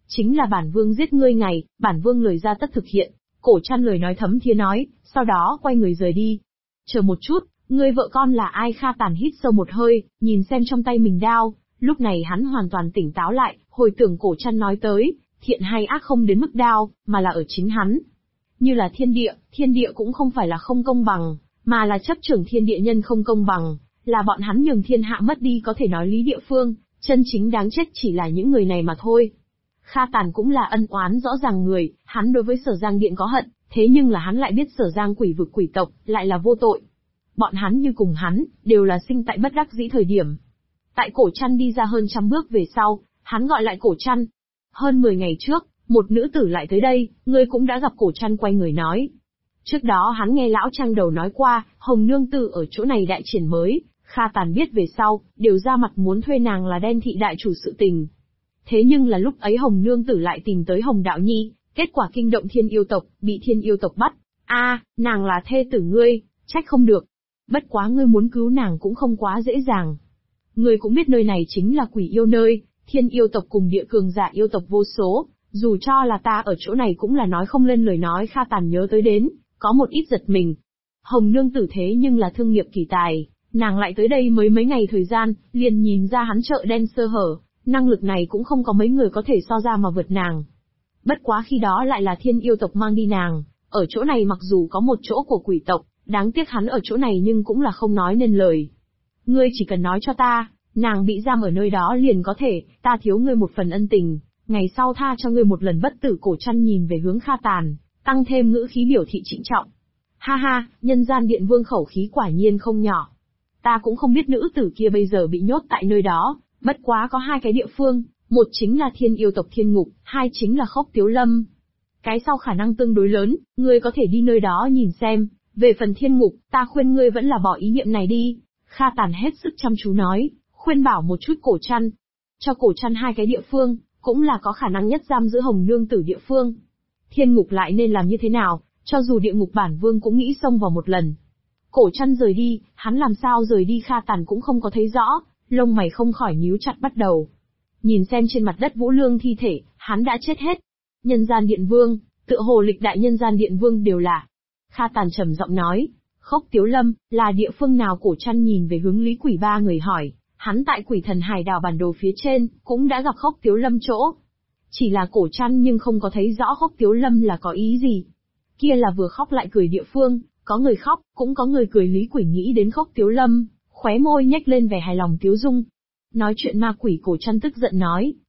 Chính là bản vương giết ngươi ngày, bản vương lời ra tất thực hiện. Cổ Trăn lời nói thấm thía nói, sau đó quay người rời đi. Chờ một chút, ngươi vợ con là ai? Kha Tàn hít sâu một hơi, nhìn xem trong tay mình đao, lúc này hắn hoàn toàn tỉnh táo lại, hồi tưởng Cổ Trăn nói tới, thiện hay ác không đến mức đao, mà là ở chính hắn. Như là thiên địa cũng không phải là không công bằng, mà là chấp trưởng thiên địa nhân không công bằng, là bọn hắn nhường thiên hạ mất đi có thể nói lý địa phương, chân chính đáng chết chỉ là những người này mà thôi. Kha Tàn cũng là ân oán rõ ràng người, hắn đối với Sở Giang Điện có hận, thế nhưng là hắn lại biết Sở Giang quỷ vực quỷ tộc, lại là vô tội. Bọn hắn như cùng hắn, đều là sinh tại bất đắc dĩ thời điểm. Tại Cổ Trăn đi ra hơn 100 bước về sau, hắn gọi lại Cổ Trăn. Hơn 10 ngày trước, một nữ tử lại tới đây, ngươi cũng đã gặp. Cổ Trăn quay người nói. Trước đó hắn nghe lão trang đầu nói qua, Hồng Nương Tử ở chỗ này đại triển mới, Kha Tàn biết về sau, đều ra mặt muốn thuê nàng là đen thị đại chủ sự tình. Thế nhưng là lúc ấy Hồng Nương Tử lại tìm tới Hồng Đạo Nhi, kết quả kinh động thiên yêu tộc, bị thiên yêu tộc bắt. Nàng là thê tử ngươi, trách không được. Bất quá ngươi muốn cứu nàng cũng không quá dễ dàng. Ngươi cũng biết nơi này chính là quỷ yêu nơi, thiên yêu tộc cùng địa cường giả yêu tộc vô số, dù cho là ta ở chỗ này cũng là nói không lên lời nói. Kha Tàn nhớ tới đến, có một ít giật mình. Hồng Nương Tử thế nhưng là thương nghiệp kỳ tài, nàng lại tới đây mới mấy ngày thời gian, liền nhìn ra hắn chợ đen sơ hở, năng lực này cũng không có mấy người có thể so ra mà vượt nàng. Bất quá khi đó lại là thiên yêu tộc mang đi nàng, ở chỗ này mặc dù có một chỗ của quỷ tộc, đáng tiếc hắn ở chỗ này nhưng cũng là không nói nên lời. Ngươi chỉ cần nói cho ta, nàng bị giam ở nơi đó liền có thể, ta thiếu ngươi một phần ân tình, ngày sau tha cho ngươi một lần bất tử. Cổ Trăn nhìn về hướng Kha Tàn, tăng thêm ngữ khí biểu thị trịnh trọng. Ha ha, nhân gian điện vương khẩu khí quả nhiên không nhỏ. Ta cũng không biết nữ tử kia bây giờ bị nhốt tại nơi đó, bất quá có hai cái địa phương, một chính là thiên yêu tộc thiên ngục, hai chính là Khốc Tiếu Lâm. Cái sau khả năng tương đối lớn, ngươi có thể đi nơi đó nhìn xem, về phần thiên ngục, ta khuyên ngươi vẫn là bỏ ý niệm này đi. Kha Tàn hết sức chăm chú nói, khuyên bảo một chút Cổ Trăn. Cho Cổ Trăn hai cái địa phương, cũng là có khả năng nhất giam giữ Hồng Nương Tử địa phương. Thiên ngục lại nên làm như thế nào, cho dù địa ngục bản vương cũng nghĩ xông vào một lần. Cổ Trăn rời đi, hắn làm sao rời đi Kha Tàn cũng không có thấy rõ, lông mày không khỏi nhíu chặt bắt đầu. Nhìn xem trên mặt đất Vũ Lương thi thể, hắn đã chết hết. Nhân gian điện vương, tựa hồ lịch đại nhân gian điện vương đều là. Kha Tàn trầm giọng nói, Khốc Tiếu Lâm, là địa phương nào? Cổ Trăn nhìn về hướng Lý Quỷ ba người hỏi, hắn tại Quỷ Thần Hải đảo bản đồ phía trên, cũng đã gặp Khốc Tiếu Lâm chỗ. Chỉ là Cổ Trăn nhưng không có thấy rõ Khốc Tiếu Lâm là có ý gì. Kia là vừa khóc lại cười địa phương, có người khóc, cũng có người cười. Lý Quỷ nghĩ đến Khốc Tiếu Lâm, khóe môi nhếch lên vẻ hài lòng tiếu dung. Nói chuyện ma quỷ. Cổ Trăn tức giận nói,